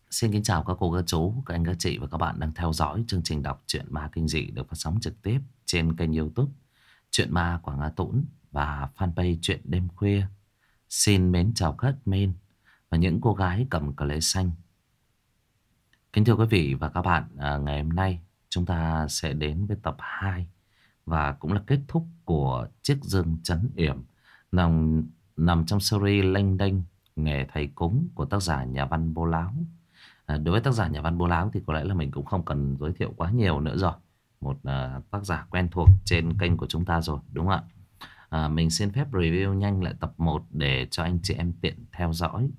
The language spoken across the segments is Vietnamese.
Xin kính chào các cô, các chú, các anh, các chị và các bạn đang theo dõi chương trình đọc truyện ma kinh dị được phát sóng trực tiếp trên kênh YouTube Truyện Ma Quảng Á Tũng và fanpage Truyện Đêm Khuya. Xin mến chào các admin và những cô gái cầm cờ lê xanh. Kính thưa quý vị và các bạn, ngày hôm nay chúng ta sẽ đến với tập 2 và cũng là kết thúc của Chiếc Dương Trấn Yểm nằm trong series Lênh Đênh Nghề Thầy Cúng của tác giả nhà văn Bố Láo. Đối với tác giả nhà văn Bố Láo thì có lẽ là mình cũng không cần giới thiệu quá nhiều nữa rồi. Một tác giả quen thuộc trên kênh của chúng ta rồi, đúng không ạ? Mình xin phép review nhanh lại tập 1 để cho anh chị em tiện theo dõi.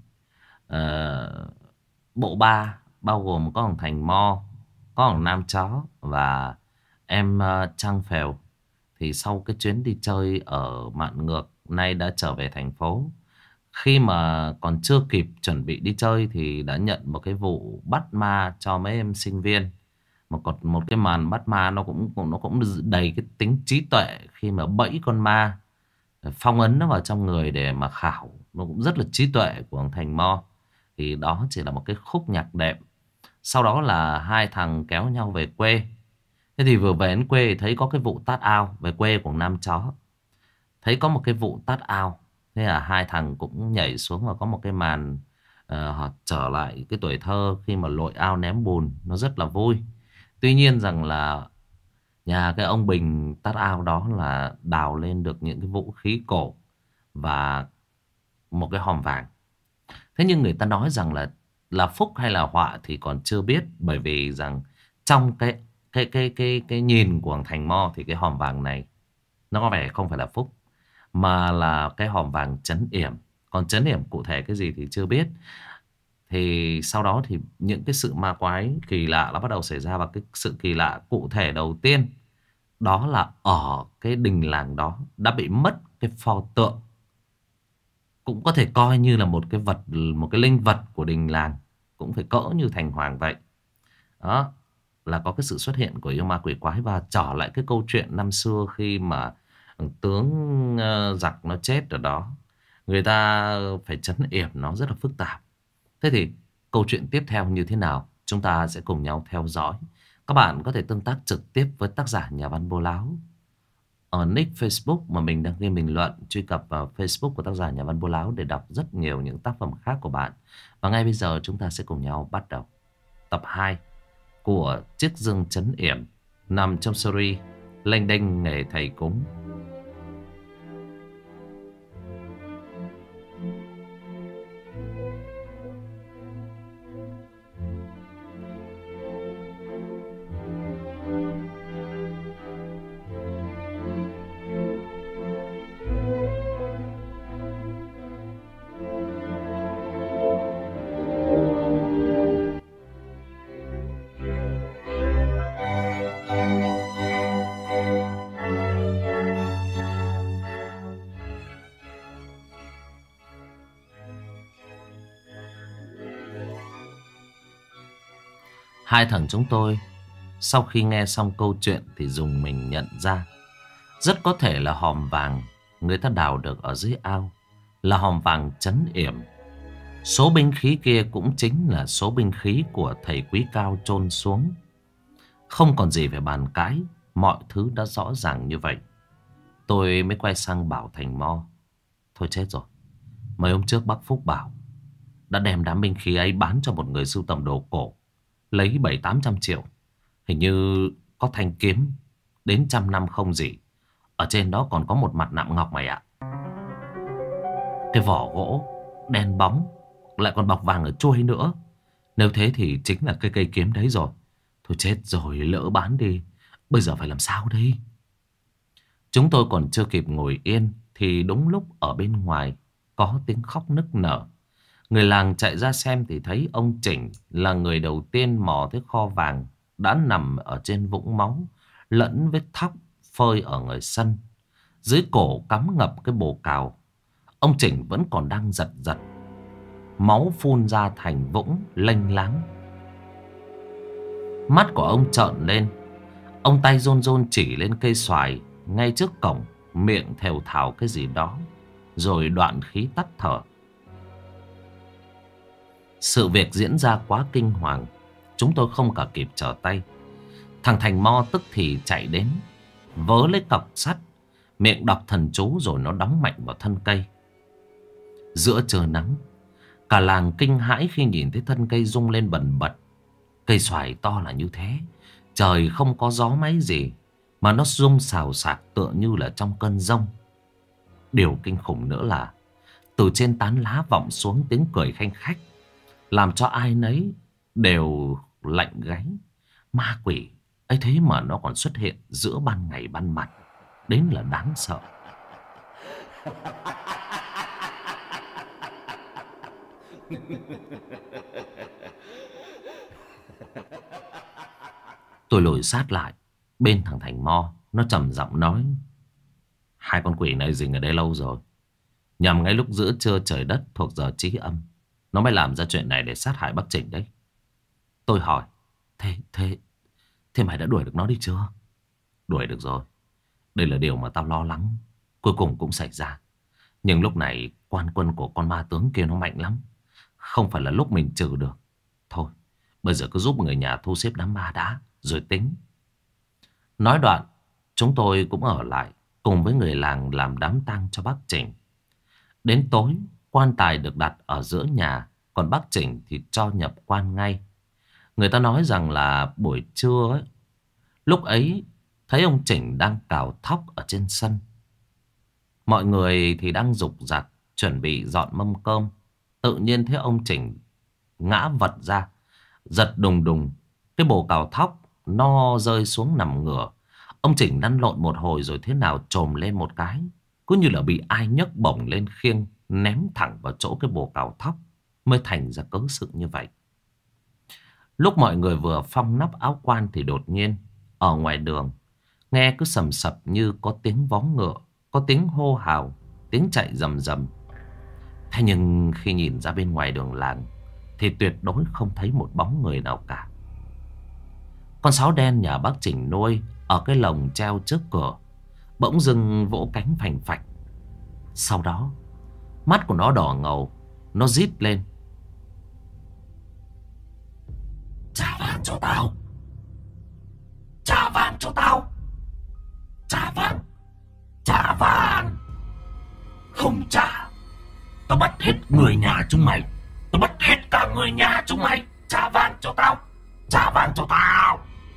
Bộ 3 bao gồm có thằng Thành Mo, có thằng Nam Chó và em Trang Phèo. Thì sau cái chuyến đi chơi ở Mạn Ngược, nay đã trở về thành phố. Khi mà còn chưa kịp chuẩn bị đi chơi thì đã nhận một cái vụ bắt ma cho mấy em sinh viên. Một cái màn bắt ma nó cũng đầy cái tính trí tuệ khi mà bẫy con ma, phong ấn nó vào trong người để mà khảo. Nó cũng rất là trí tuệ của ông Thành Mo. Thì đó chỉ là một cái khúc nhạc đệm. Sau đó là hai thằng kéo nhau về quê. Thế thì vừa về đến quê thì thấy có cái vụ tát ao. Về quê của Nam Chó thấy có một cái vụ tát ao. Thế là hai thằng cũng nhảy xuống và có một cái màn họ trở lại cái tuổi thơ khi mà lội ao ném bùn. Nó rất là vui. Tuy nhiên rằng là nhà cái ông Bình tát ao đó là đào lên được những cái vũ khí cổ và một cái hòm vàng. Thế nhưng người ta nói rằng là phúc hay là họa thì còn chưa biết, bởi vì rằng trong cái nhìn của thằng Thành Mo thì cái hòm vàng này nó có vẻ không phải là phúc mà là cái hòm vàng trấn yểm. Còn trấn yểm cụ thể cái gì thì chưa biết. Thì sau đó thì những cái sự ma quái kỳ lạ nó bắt đầu xảy ra. Và cái sự kỳ lạ cụ thể đầu tiên đó là ở cái đình làng đó đã bị mất cái pho tượng, cũng có thể coi như là một cái vật, một cái linh vật của đình làng, cũng phải cỡ như thành hoàng vậy. Đó là có cái sự xuất hiện của yêu ma quỷ quái. Và trở lại cái câu chuyện năm xưa khi mà tướng giặc nó chết ở đó, người ta phải trấn yểm nó rất là phức tạp. Thế thì câu chuyện tiếp theo như thế nào chúng ta sẽ cùng nhau theo dõi. Các bạn có thể tương tác trực tiếp với tác giả nhà văn Bố Láo ở nick Facebook mà mình đang ghi bình luận. Truy cập vào Facebook của tác giả nhà văn Bố Láo để đọc rất nhiều những tác phẩm khác của bạn. Và ngay bây giờ chúng ta sẽ cùng nhau bắt đầu tập 2 của Chiếc Dương Trấn Yểm nằm trong series Lênh Đênh Nghề Thầy Cúng. Hai thằng chúng tôi sau khi nghe xong câu chuyện thì dùng mình nhận ra rất có thể là hòm vàng người ta đào được ở dưới ao là hòm vàng trấn yểm. Số binh khí kia cũng chính là số binh khí của thầy Quý Cao chôn xuống. Không còn gì phải bàn cãi, mọi thứ đã rõ ràng như vậy. Tôi mới quay sang bảo Thành Mo: thôi chết rồi, mấy hôm trước bác Phúc bảo đã đem đám binh khí ấy bán cho một người sưu tầm đồ cổ, lấy 700-800 triệu. Hình như có thanh kiếm đến 100 năm không gì. Ở trên đó còn có một mặt nạm ngọc mày ạ. Cái vỏ gỗ đen bóng, lại còn bọc vàng ở chuôi nữa. Nếu thế thì chính là cái cây kiếm đấy rồi. Thôi chết rồi, lỡ bán đi, bây giờ phải làm sao đây? Chúng tôi còn chưa kịp ngồi yên thì đúng lúc ở bên ngoài có tiếng khóc nức nở. Người làng chạy ra xem thì thấy ông Chỉnh là người đầu tiên mò tới kho vàng đã nằm ở trên vũng máu, lẫn vết thóc phơi ở người sân. Dưới cổ cắm ngập cái bồ cào. Ông Chỉnh vẫn còn đang giật giật. Máu phun ra thành vũng lênh láng. Mắt của ông trợn lên. Ông tay run run chỉ lên cây xoài ngay trước cổng, miệng thều thào cái gì đó, rồi đoạn khí tắt thở. Sự việc diễn ra quá kinh hoàng, chúng tôi không cả kịp trở tay. Thằng Thành Mo tức thì chạy đến, vớ lấy cọc sắt, miệng đọc thần chú rồi nó đóng mạnh vào thân cây. Giữa trời nắng, cả làng kinh hãi khi nhìn thấy thân cây rung lên bần bật. Cây xoài to là như thế, trời không có gió máy gì mà nó rung xào xạc tựa như là trong cơn giông. Điều kinh khủng nữa là từ trên tán lá vọng xuống tiếng cười khanh khách, làm cho ai nấy đều lạnh gáy. Ma quỷ ấy thế mà nó còn xuất hiện giữa ban ngày ban mặt, đến là đáng sợ. Tôi lùi sát lại bên thằng Thành Mo, nó trầm giọng nói: hai con quỷ này rình ở đây lâu rồi, nhằm ngay lúc giữa trưa trời đất thuộc giờ trí âm, nó mới làm ra chuyện này để sát hại bác Chỉnh đấy. Tôi hỏi: Thế thế thế mày đã đuổi được nó đi chưa? Đuổi được rồi. Đây là điều mà tao lo lắng, cuối cùng cũng xảy ra. Nhưng lúc này quan quân của con ma tướng kia nó mạnh lắm, không phải là lúc mình trừ được. Thôi bây giờ cứ giúp người nhà thu xếp đám ma đã rồi tính. Nói đoạn, chúng tôi cũng ở lại cùng với người làng làm đám tang cho bác Chỉnh. Đến tối, quan tài được đặt ở giữa nhà, còn bác Chỉnh thì cho nhập quan ngay. Người ta nói rằng là buổi trưa ấy, lúc ấy thấy ông Chỉnh đang cào thóc ở trên sân. Mọi người thì đang rục rặt chuẩn bị dọn mâm cơm. Tự nhiên thấy ông Chỉnh ngã vật ra, giật đùng đùng. Cái bồ cào thóc nó rơi xuống nằm ngửa. Ông Chỉnh lăn lộn một hồi rồi thế nào chồm lên một cái, cứ như là bị ai nhấc bổng lên khiêng, ném thẳng vào chỗ cái bồ cào thóc, mới thành ra cớ sự như vậy. Lúc mọi người vừa phong nắp áo quan thì đột nhiên ở ngoài đường nghe cứ sầm sập như có tiếng vó ngựa, có tiếng hô hào, tiếng chạy rầm rầm. Thế nhưng khi nhìn ra bên ngoài đường làng thì tuyệt đối không thấy một bóng người nào cả. Con sáo đen nhà bác Chỉnh nuôi ở cái lồng treo trước cửa bỗng dưng vỗ cánh phành phạch. Sau đó mắt của nó đỏ ngầu, nó rít lên: trả vàng cho tao, trả vàng cho tao, trả vàng, trả vàng. Không trả, tao bắt hết người nhà chúng mày, tao bắt hết cả người nhà chúng mày. Trả vàng cho tao, trả vàng cho tao.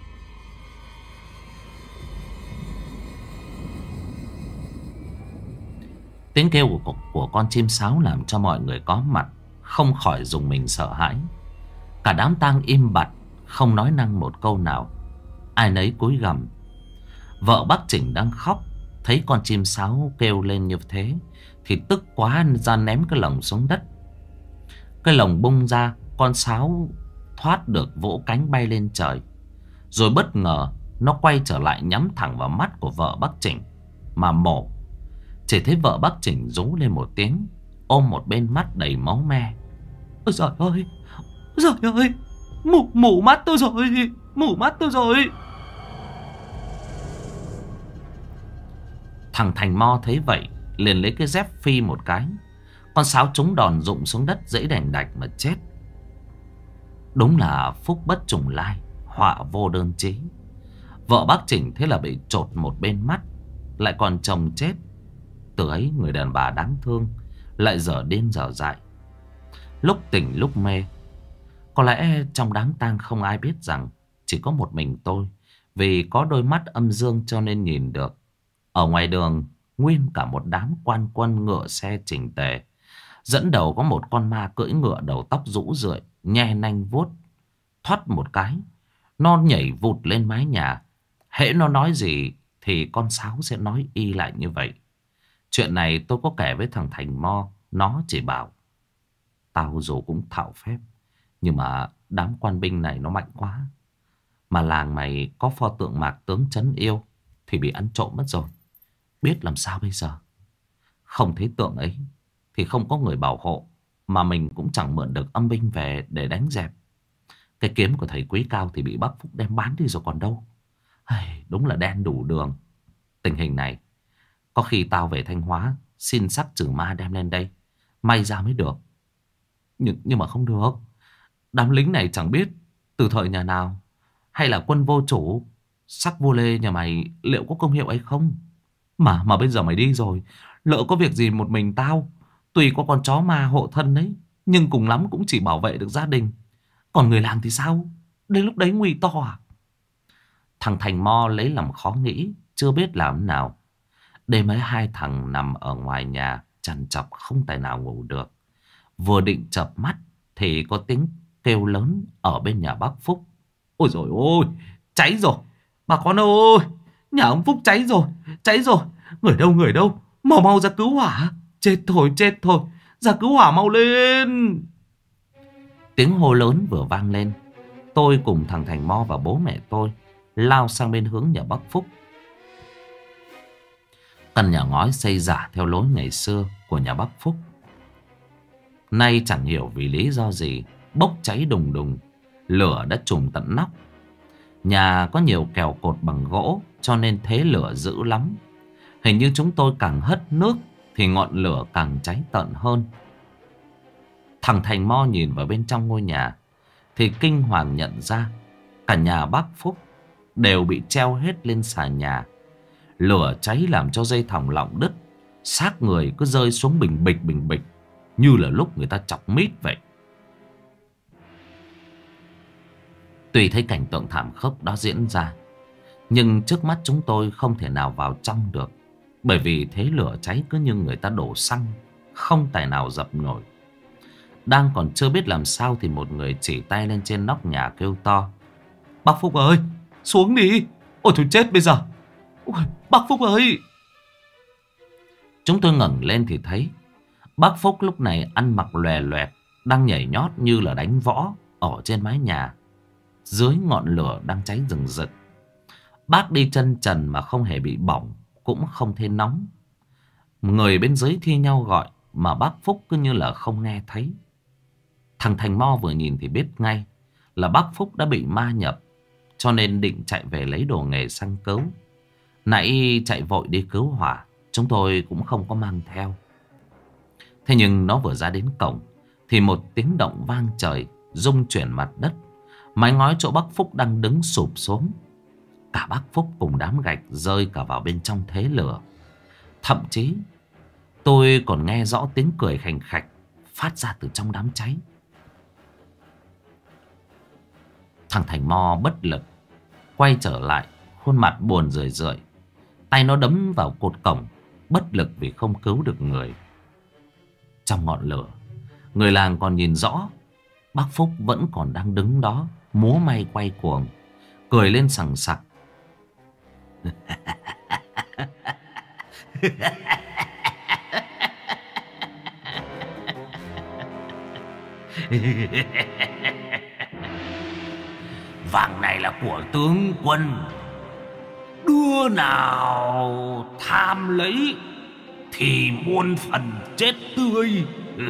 Tiếng kêu của con chim sáo làm cho mọi người có mặt không khỏi rùng mình sợ hãi. Cả đám tang im bặt, không nói năng một câu nào, ai nấy cúi gằm. Vợ bác Chỉnh đang khóc, thấy con chim sáo kêu lên như thế thì tức quá ra ném cái lồng xuống đất. Cái lồng bung ra, con sáo thoát được vỗ cánh bay lên trời. Rồi bất ngờ nó quay trở lại nhắm thẳng vào mắt của vợ bác Chỉnh mà mổ. Chỉ thấy vợ bác Chỉnh rú lên một tiếng, ôm một bên mắt đầy máu me. Ôi giời ơi, trời ơi, mù mắt tôi rồi, mù mắt tôi rồi. Thằng Thành Mo thấy vậy liền lấy cái dép phi một cái, con sáo trúng đòn rụng xuống đất dẫy đành đạch mà chết. Đúng là phúc bất trùng lai, họa vô đơn chí. Vợ bác Chỉnh thế là bị chột một bên mắt, lại còn chồng chết. Từ ấy người đàn bà đáng thương lại dở điên dở dại, lúc tỉnh lúc mê. Có lẽ trong đám tang không ai biết rằng chỉ có một mình tôi, vì có đôi mắt âm dương cho nên nhìn được. Ở ngoài đường nguyên cả một đám quan quân ngựa xe chỉnh tề. Dẫn đầu có một con ma cưỡi ngựa đầu tóc rũ rượi, nhe nanh vuốt. Thoắt một cái, nó nhảy vụt lên mái nhà. Hễ nó nói gì thì con sáo sẽ nói y lại như vậy. Chuyện này tôi có kể với thằng Thành Mo, nó chỉ bảo: tao dù cũng thạo phép, nhưng mà đám quan binh này nó mạnh quá. Mà làng mày có pho tượng mạc tướng trấn yêu thì bị ăn trộm mất rồi, biết làm sao bây giờ. Không thấy tượng ấy thì không có người bảo hộ, mà mình cũng chẳng mượn được âm binh về để đánh dẹp. Cái kiếm của thầy Quý Cao thì bị bác Phúc đem bán đi rồi còn đâu. Đúng là đen đủ đường. Tình hình này có khi tao về Thanh Hóa xin sắc trừ ma đem lên đây may ra mới được. Nhưng mà không được. Đám lính này chẳng biết từ thời nhà nào, hay là quân vô chủ. Sắc vô lê nhà mày liệu có công hiệu hay không? Mà bây giờ mày đi rồi, lỡ có việc gì một mình tao, tuy có con chó ma hộ thân đấy, nhưng cùng lắm cũng chỉ bảo vệ được gia đình. Còn người làng thì sao? Đến lúc đấy nguy to à? Thằng Thành Mo lấy làm khó nghĩ, chưa biết làm thế nào. Đêm ấy hai thằng nằm ở ngoài nhà trằn trọc không tài nào ngủ được. Vừa định chợp mắt thì có tiếng kêu lớn ở bên nhà bác Phúc. Ôi dồi ôi, cháy rồi! Bà con ơi, nhà ông Phúc cháy rồi, cháy rồi! Người đâu, người đâu? Mau mau ra cứu hỏa! Chết thôi, chết thôi! Ra cứu hỏa mau lên! Tiếng hô lớn vừa vang lên, tôi cùng thằng Thành Mo và bố mẹ tôi lao sang bên hướng nhà bác Phúc. Căn nhà ngói xây giả theo lối ngày xưa của nhà bác Phúc, nay chẳng hiểu vì lý do gì bốc cháy đùng đùng, lửa đã trùm tận nóc. Nhà có nhiều kèo cột bằng gỗ cho nên thế lửa dữ lắm. Hình như chúng tôi càng hất nước thì ngọn lửa càng cháy tận hơn. Thằng Thành Mo nhìn vào bên trong ngôi nhà thì kinh hoàng nhận ra cả nhà bác Phúc đều bị treo hết lên xà nhà. Lửa cháy làm cho dây thòng lọng đứt, xác người cứ rơi xuống bình bịch như là lúc người ta chọc mít vậy. Tuy thấy cảnh tượng thảm khốc đó diễn ra, nhưng trước mắt chúng tôi không thể nào vào trong được, bởi vì thế lửa cháy cứ như người ta đổ xăng, không tài nào dập nổi. Đang còn chưa biết làm sao thì một người chỉ tay lên trên nóc nhà kêu to: "Bác Phúc ơi, xuống đi! Ôi thôi chết bây giờ! Ôi, bác Phúc ơi!" Chúng tôi ngẩng lên thì thấy bác Phúc lúc này ăn mặc lòe loẹt, đang nhảy nhót như là đánh võ ở trên mái nhà, dưới ngọn lửa đang cháy rừng rực. Bác đi chân trần mà không hề bị bỏng, cũng không thấy nóng. Người bên dưới thi nhau gọi mà bác Phúc cứ như là không nghe thấy. Thằng Thành Mo vừa nhìn thì biết ngay là bác Phúc đã bị ma nhập, cho nên định chạy về lấy đồ nghề sang cứu. Nãy chạy vội đi cứu hỏa, chúng tôi cũng không có mang theo. Thế nhưng nó vừa ra đến cổng thì một tiếng động vang trời, rung chuyển mặt đất. Mái ngói chỗ bác Phúc đang đứng sụp xuống. Cả bác Phúc cùng đám gạch rơi cả vào bên trong thế lửa. Thậm chí tôi còn nghe rõ tiếng cười khành khạch phát ra từ trong đám cháy. Thằng Thành Mo bất lực quay trở lại, khuôn mặt buồn rười rượi. Tay nó đấm vào cột cổng, bất lực vì không cứu được người. Trong ngọn lửa, người làng còn nhìn rõ bác Phúc vẫn còn đang đứng đó, múa may quay cuồng, cười lên sằng sặc. Vàng này là của tướng quân, đứa nào tham lấy thì muôn phần chết tươi.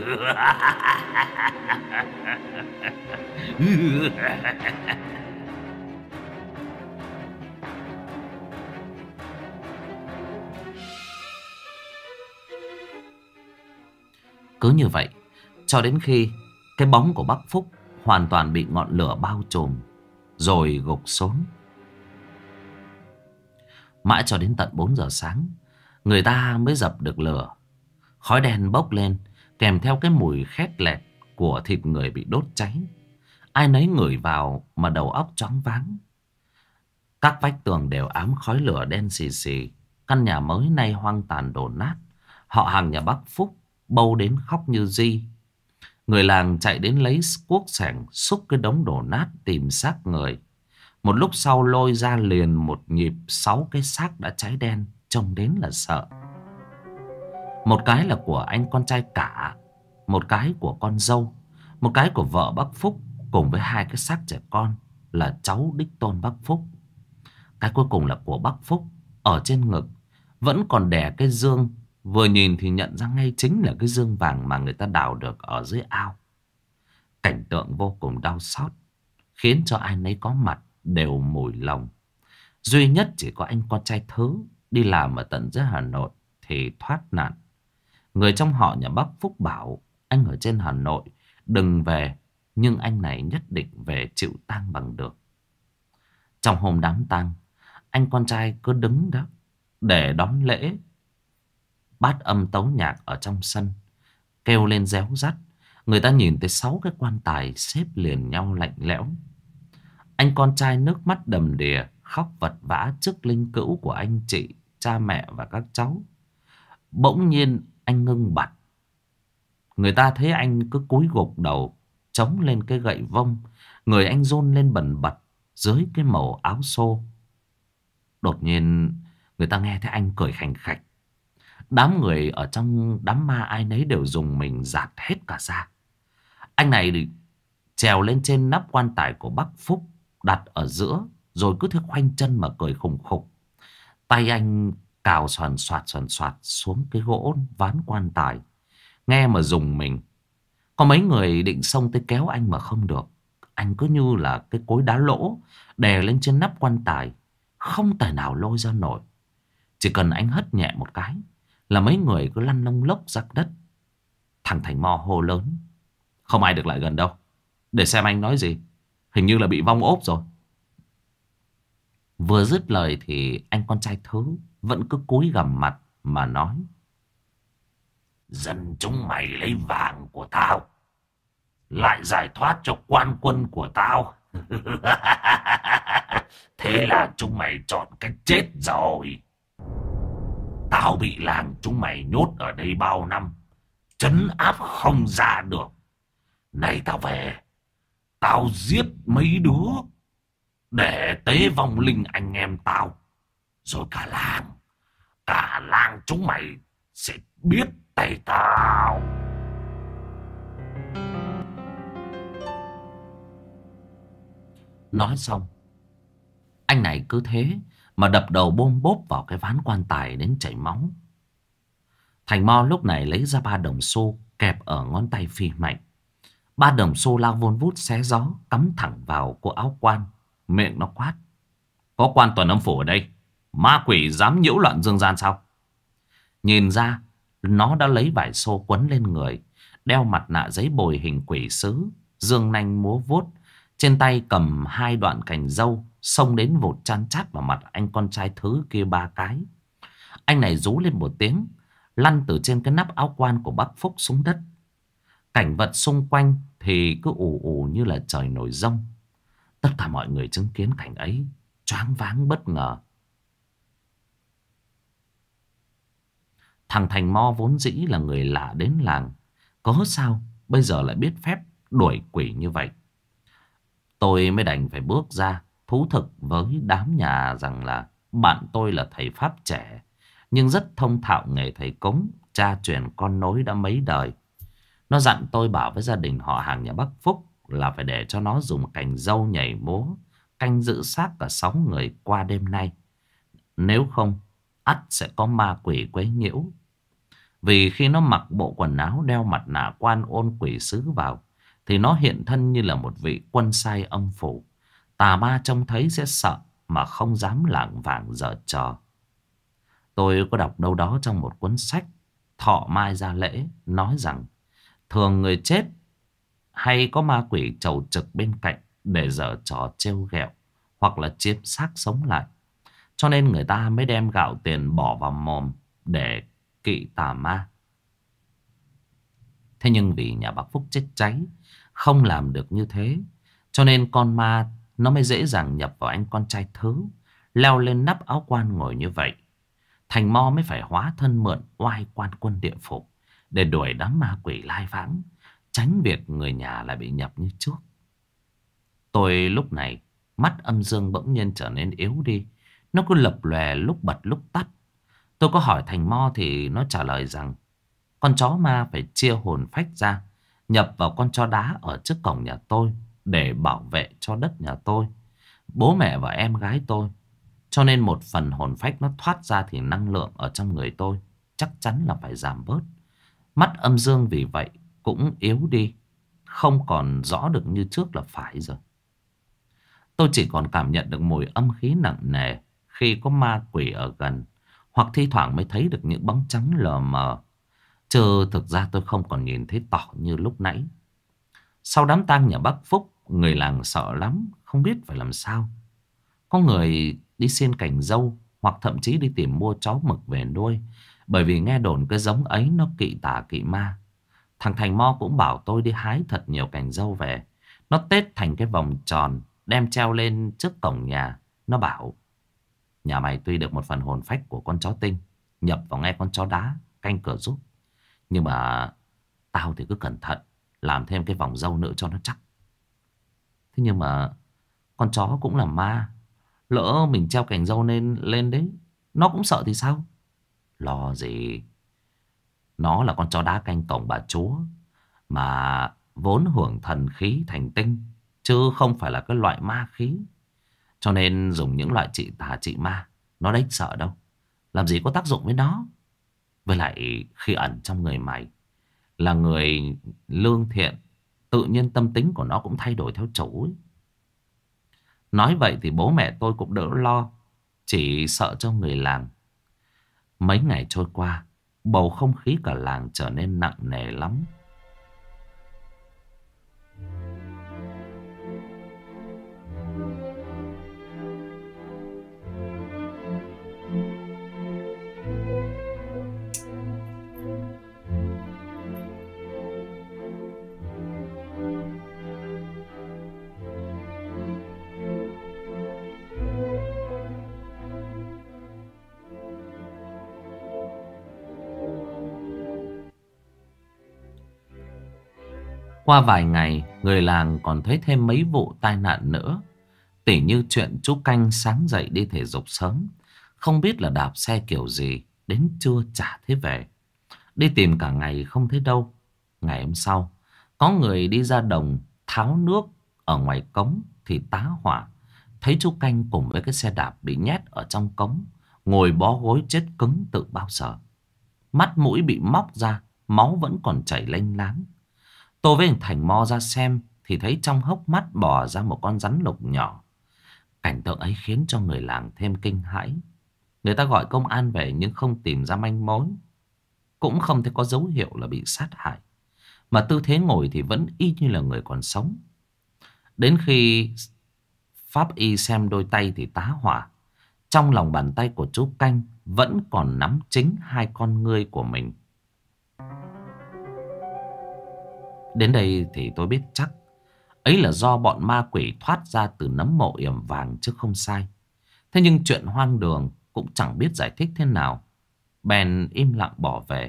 Cứ như vậy cho đến khi cái bóng của bác Phúc hoàn toàn bị ngọn lửa bao trùm rồi gục xuống. Mãi cho đến tận 4 giờ sáng người ta mới dập được lửa. Khói đen bốc lên kèm theo cái mùi khét lẹt của thịt người bị đốt cháy. Ai nấy ngửi vào mà đầu óc choáng váng. Các vách tường đều ám khói lửa đen xì xì. Căn nhà mới nay hoang tàn đổ nát. Họ hàng nhà bác Phúc bâu đến khóc như di. Người làng chạy đến lấy cuốc xẻng xúc cái đống đổ nát tìm xác người. Một lúc sau lôi ra liền một nhịp 6 cái xác đã cháy đen, trông đến là sợ. Một cái là của anh con trai cả, một cái của con dâu, một cái của vợ bác Phúc, cùng với 2 cái xác trẻ con là cháu đích tôn bác Phúc. Cái cuối cùng là của bác Phúc, ở trên ngực vẫn còn đè cái dương, vừa nhìn thì nhận ra ngay chính là cái dương vàng mà người ta đào được ở dưới ao. Cảnh tượng vô cùng đau xót, khiến cho ai nấy có mặt đều mủi lòng. Duy nhất chỉ có anh con trai Thứ đi làm ở tận dưới Hà Nội thì thoát nạn. Người trong họ nhà bác Phúc bảo anh ở trên Hà Nội đừng về, nhưng anh này nhất định về chịu tang bằng được. Trong hôm đám tang, anh con trai cứ đứng đó để đón lễ. Bát âm tấu nhạc ở trong sân kêu lên réo rắt. Người ta nhìn thấy 6 cái quan tài xếp liền nhau lạnh lẽo. Anh con trai nước mắt đầm đìa khóc vật vã trước linh cữu của anh chị, cha mẹ và các cháu. Bỗng nhiên anh ngưng bặt. Người ta thấy anh cứ cúi gục đầu chống lên cái gậy vông. Người anh run lên bần bật dưới cái màu áo xô. Đột nhiên người ta nghe thấy anh cười khành khạch. Đám người ở trong đám ma ai nấy đều dùng mình rạt hết cả ra. Anh này trèo lên trên nắp quan tài của bác Phúc, đặt ở giữa, rồi cứ thế khoanh chân mà cười khùng khục. Tay anh cào xoàn xoạt xuống cái gỗ ván quan tài. Nghe mà rùng mình. Có mấy người định xông tới kéo anh mà không được. Anh cứ như là cái cối đá lỗ đè lên trên nắp quan tài, không tài nào lôi ra nổi. Chỉ cần anh hất nhẹ một cái là mấy người cứ lăn lông lốc ra đất. Thằng Thành Mo hô lớn: "Không ai được lại gần đâu, để xem anh nói gì. Hình như là bị vong ốp rồi." Vừa dứt lời thì anh con trai Thứ vẫn cứ cúi gằm mặt mà nói: "Dân chúng mày lấy vàng của tao, lại giải thoát cho quan quân của tao. Thế là chúng mày chọn cách chết rồi. Tao bị làng chúng mày nhốt ở đây bao năm, trấn áp không ra được. Này tao về, tao giết mấy đứa để tế vong linh anh em tao. Rồi cả làng chúng mày sẽ biết tay tao." Nói xong, anh này cứ thế mà đập đầu bôm bốp vào cái ván quan tài đến chảy máu. Thành Mo lúc này lấy ra 3 đồng xu kẹp ở ngón tay phi mạnh. 3 đồng xu lao vun vút xé gió cắm thẳng vào cô áo quan. Miệng nó quát: "Có quan tuần âm phủ ở đây, ma quỷ dám nhiễu loạn dương gian sao?" Nhìn ra nó đã lấy vải xô quấn lên người, đeo mặt nạ giấy bồi hình quỷ sứ, dương nanh múa vuốt, trên tay cầm 2 đoạn cành dâu, xông đến vụt chan chát vào mặt anh con trai Thứ kia 3 cái. Anh này rú lên một tiếng, lăn từ trên cái nắp áo quan của bác Phúc xuống đất. Cảnh vật xung quanh thì cứ ù ù như là trời nổi giông. Tất cả mọi người chứng kiến cảnh ấy choáng váng bất ngờ. Thằng Thành Mo vốn dĩ là người lạ đến làng, có sao bây giờ lại biết phép đuổi quỷ như vậy. Tôi mới đành phải bước ra thú thực với đám nhà rằng là bạn tôi là thầy pháp trẻ, nhưng rất thông thạo nghề thầy cúng, cha truyền con nối đã mấy đời. Nó dặn tôi bảo với gia đình họ hàng nhà bác Phúc là phải để cho nó dùng cành dâu nhảy múa canh giữ xác cả 6 người qua đêm nay. Nếu không, ắt sẽ có ma quỷ quấy nhiễu. Vì khi nó mặc bộ quần áo đeo mặt nạ quan ôn quỷ sứ vào thì nó hiện thân như là một vị quân sai âm phủ. Tà ma trông thấy sẽ sợ mà không dám lảng vảng giở trò. Tôi có đọc đâu đó trong một cuốn sách Thọ Mai Ra Lễ nói rằng thường người chết hay có ma quỷ chầu trực bên cạnh để giở trò trêu ghẹo hoặc là chiếm xác sống lại. Cho nên người ta mới đem gạo tiền bỏ vào mồm để kỵ tà ma. Thế nhưng vì nhà bác Phúc chết cháy, không làm được như thế, cho nên con ma nó mới dễ dàng nhập vào anh con trai Thứ, leo lên nắp áo quan ngồi như vậy. Thành Mo mới phải hóa thân mượn oai quan quân địa phủ để đuổi đám ma quỷ lai vãng, tránh việc người nhà lại bị nhập như trước. Tôi lúc này mắt âm dương bỗng nhiên trở nên yếu đi, nó cứ lập lòe lúc bật lúc tắt. Tôi có hỏi Thành Mo thì nó trả lời rằng con chó ma phải chia hồn phách ra, nhập vào con chó đá ở trước cổng nhà tôi để bảo vệ cho đất nhà tôi, bố mẹ và em gái tôi. Cho nên một phần hồn phách nó thoát ra thì năng lượng ở trong người tôi chắc chắn là phải giảm bớt. Mắt âm dương vì vậy cũng yếu đi, không còn rõ được như trước là phải rồi. Tôi chỉ còn cảm nhận được mùi âm khí nặng nề khi có ma quỷ ở gần, hoặc thi thoảng mới thấy được những bóng trắng lờ mờ. Chứ thực ra tôi không còn nhìn thấy tỏ như lúc nãy. Sau đám tang nhà bác Phúc, người làng sợ lắm, không biết phải làm sao. Có người đi xin cành dâu, hoặc thậm chí đi tìm mua chó mực về nuôi, bởi vì nghe đồn cái giống ấy nó kỵ tà kỵ ma. Thằng Thành Mo cũng bảo tôi đi hái thật nhiều cành dâu về. Nó tết thành cái vòng tròn, đem treo lên trước cổng nhà. Nó bảo: nhà mày tuy được một phần hồn phách của con chó tinh, nhập vào nghe con chó đá canh cửa giúp, nhưng mà tao thì cứ cẩn thận, làm thêm cái vòng dâu nữa cho nó chắc. Thế nhưng mà con chó cũng là ma, lỡ mình treo cành dâu lên đấy, nó cũng sợ thì sao? Lo gì, nó là con chó đá canh cổng bà chúa, mà vốn hưởng thần khí thành tinh, chứ không phải là cái loại ma khí. Cho nên dùng những loại trị tà trị ma, nó đếch sợ đâu, làm gì có tác dụng với nó. Với lại khi ẩn trong người mày là người lương thiện, tự nhiên tâm tính của nó cũng thay đổi theo chủ ấy. Nói vậy thì bố mẹ tôi cũng đỡ lo, chỉ sợ cho người làng. Mấy ngày trôi qua, bầu không khí cả làng trở nên nặng nề lắm. Qua vài ngày, người làng còn thấy thêm mấy vụ tai nạn nữa. Tỉ như chuyện chú Canh sáng dậy đi thể dục sớm, không biết là đạp xe kiểu gì, đến trưa chả thấy về. Đi tìm cả ngày không thấy đâu. Ngày hôm sau, có người đi ra đồng tháo nước ở ngoài cống thì tá hỏa. Thấy chú Canh cùng với cái xe đạp bị nhét ở trong cống, ngồi bó gối chết cứng tự bao giờ. Mắt mũi bị móc ra, máu vẫn còn chảy lênh láng. Tôi với thằng Thành Mo ra xem thì thấy trong hốc mắt bò ra một con rắn lục nhỏ. Cảnh tượng ấy khiến cho người làng thêm kinh hãi. Người ta gọi công an về nhưng không tìm ra manh mối, cũng không thấy có dấu hiệu là bị sát hại, mà tư thế ngồi thì vẫn y như là người còn sống. Đến khi pháp y xem đôi tay thì tá hỏa. Trong lòng bàn tay của chú Canh vẫn còn nắm chính hai con ngươi của mình. Đến đây thì tôi biết chắc ấy là do bọn ma quỷ thoát ra từ nấm mộ yểm vàng chứ không sai. Thế nhưng chuyện hoang đường cũng chẳng biết giải thích thế nào, bèn im lặng bỏ về.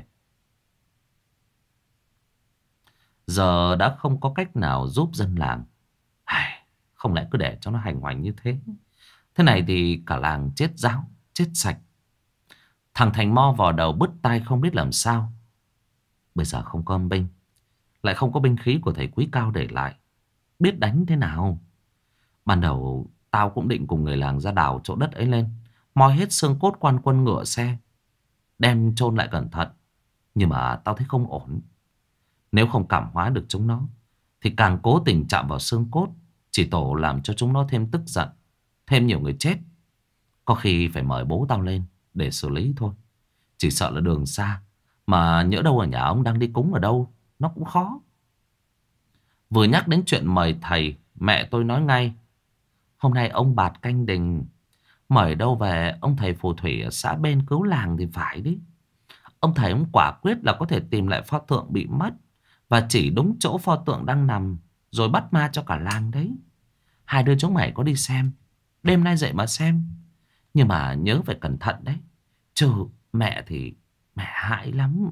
Giờ đã không có cách nào giúp dân làng. Không lẽ cứ để cho nó hành hoành như thế? Thế này thì cả làng chết ráo, chết sạch. Thằng Thành Mo vò đầu bứt tai không biết làm sao. Bây giờ không có âm binh, lại không có binh khí của thầy Quý Cao để lại, biết đánh thế nào? Ban đầu tao cũng định cùng người làng ra đào chỗ đất ấy lên, moi hết xương cốt quan quân ngựa xe, đem chôn lại cẩn thận. Nhưng mà tao thấy không ổn. Nếu không cảm hóa được chúng nó thì càng cố tình chạm vào xương cốt, chỉ tổ làm cho chúng nó thêm tức giận, thêm nhiều người chết. Có khi phải mời bố tao lên để xử lý thôi. Chỉ sợ là đường xa, mà nhỡ đâu ở nhà ông đang đi cúng ở đâu, nó cũng khó. Vừa nhắc đến chuyện mời thầy, mẹ tôi nói ngay: hôm nay ông Bạt canh đình, mời đâu về ông thầy phù thủy ở xã bên cứu làng thì phải đấy. Ông thầy ông quả quyết là có thể tìm lại pho tượng bị mất, và chỉ đúng chỗ pho tượng đang nằm, rồi bắt ma cho cả làng đấy. Hai đứa chúng mày có đi xem, đêm nay dậy mà xem. Nhưng mà nhớ phải cẩn thận đấy, chứ mẹ thì mẹ hại lắm.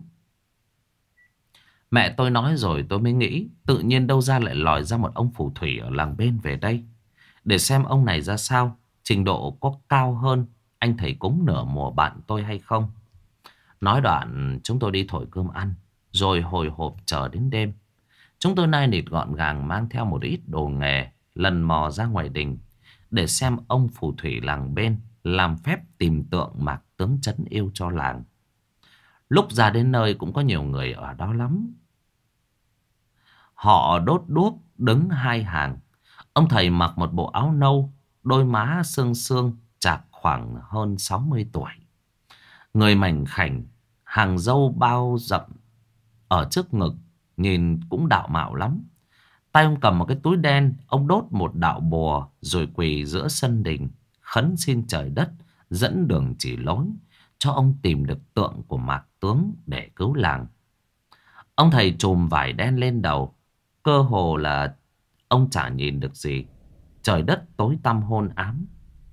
Mẹ tôi nói rồi tôi mới nghĩ, tự nhiên đâu ra lại lòi ra một ông phù thủy ở làng bên về đây, để xem ông này ra sao, trình độ có cao hơn anh thầy cúng nửa mùa bạn tôi hay không. Nói đoạn chúng tôi đi thổi cơm ăn, rồi hồi hộp chờ đến đêm. Chúng tôi nai nịt gọn gàng mang theo một ít đồ nghề, lần mò ra ngoài đình để xem ông phù thủy làng bên làm phép tìm tượng Mạc Tướng trấn yêu cho làng. Lúc ra đến nơi cũng có nhiều người ở đó lắm. Họ đốt đuốc đứng hai hàng. Ông thầy mặc một bộ áo nâu, đôi má xương xương, chạc khoảng hơn 60 tuổi. Người mảnh khảnh, hàng râu bao rậm ở trước ngực, nhìn cũng đạo mạo lắm. Tay ông cầm một cái túi đen. Ông đốt một đạo bùa rồi quỳ giữa sân đình, khấn xin trời đất dẫn đường chỉ lối cho ông tìm được tượng của Mạc Tướng để cứu làng. Ông thầy trùm vải đen lên đầu, cơ hồ là ông chả nhìn được gì. Trời đất tối tăm hôn ám.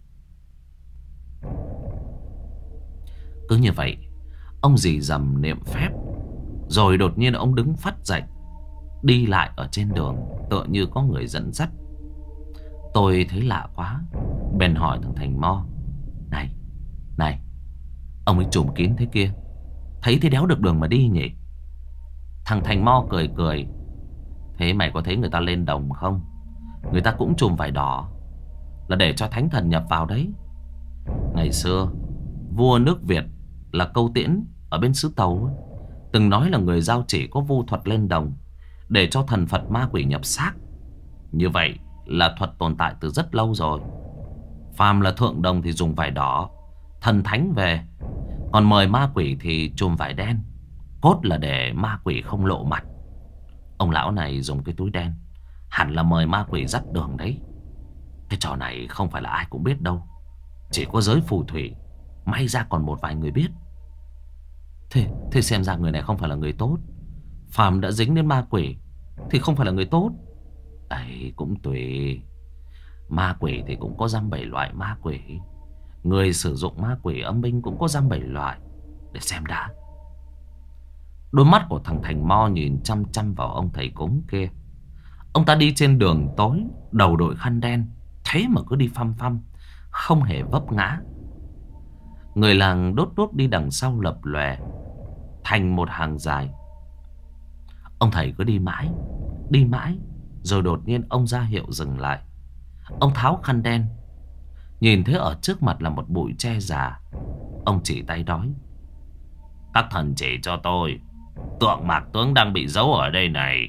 Cứ như vậy, ông rì rầm niệm phép, rồi đột nhiên ông đứng phắt dậy, đi lại ở trên đường tựa như có người dẫn dắt. Tôi thấy lạ quá, bèn hỏi thằng Thành Mo: Này, này, ông ấy trùm kín thế kia, thấy thế đéo được đường mà đi nhỉ? Thằng Thành Mo cười cười: Thế mày có thấy người ta lên đồng không? Người ta cũng trùm vải đỏ, là để cho thánh thần nhập vào đấy. Ngày xưa vua nước Việt là Câu Tiễn ở bên xứ Tàu ấy, từng nói là người giao chỉ có vu thuật lên đồng để cho thần Phật ma quỷ nhập xác. Như vậy là thuật tồn tại từ rất lâu rồi. Phàm là thượng đồng thì dùng vải đỏ, thần thánh về. Còn mời ma quỷ thì trùm vải đen, cốt là để ma quỷ không lộ mặt. Ông lão này dùng cái túi đen, hẳn là mời ma quỷ dắt đường đấy. Cái trò này không phải là ai cũng biết đâu, chỉ có giới phù thủy may ra còn một vài người biết. Thế xem ra người này không phải là người tốt. Phàm đã dính đến ma quỷ thì không phải là người tốt. Ấy cũng tùy. Ma quỷ thì cũng có dăm bảy loại ma quỷ. Người sử dụng ma quỷ âm binh cũng có dăm bảy loại. Để xem đã. Đôi mắt của thằng Thành Mo nhìn chăm chăm vào ông thầy cúng kia. Ông ta đi trên đường tối, đầu đội khăn đen, thế mà cứ đi phăm phăm, không hề vấp ngã. Người làng đốt đốt đi đằng sau lập lòe thành một hàng dài. Ông thầy cứ đi mãi, rồi đột nhiên ông ra hiệu dừng lại. Ông tháo khăn đen, nhìn thấy ở trước mặt là một bụi tre già. Ông chỉ tay nói: Các thần chỉ cho tôi, tượng Mạc Tướng đang bị giấu ở đây này.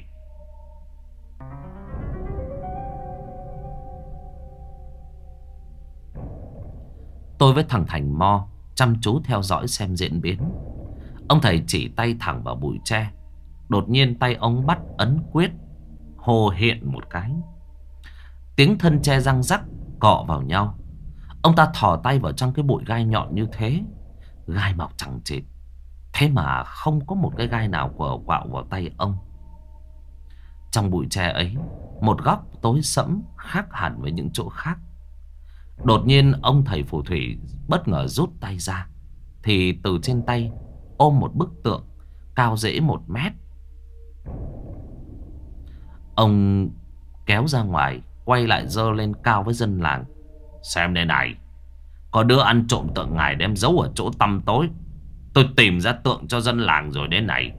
Tôi với thằng Thành Mo chăm chú theo dõi xem diễn biến. Ông thầy chỉ tay thẳng vào bụi tre. Đột nhiên tay ông bắt ấn quyết, hô hiện một cái. Tiếng thân tre răng rắc cọ vào nhau. Ông ta thò tay vào trong cái bụi gai nhọn như thế. Gai mọc chằng chịt, thế mà không có một cái gai nào quạo vào tay ông. Trong bụi tre ấy, một góc tối sẫm khác hẳn với những chỗ khác. Đột nhiên ông thầy phù thủy bất ngờ rút tay ra, thì từ trên tay ôm một bức tượng cao rễ 1 mét. Ông kéo ra ngoài, quay lại giơ lên cao với dân làng: Xem đây này, có đứa ăn trộm tượng ngài đem giấu ở chỗ tăm tối. Tôi tìm ra tượng cho dân làng rồi đấy này.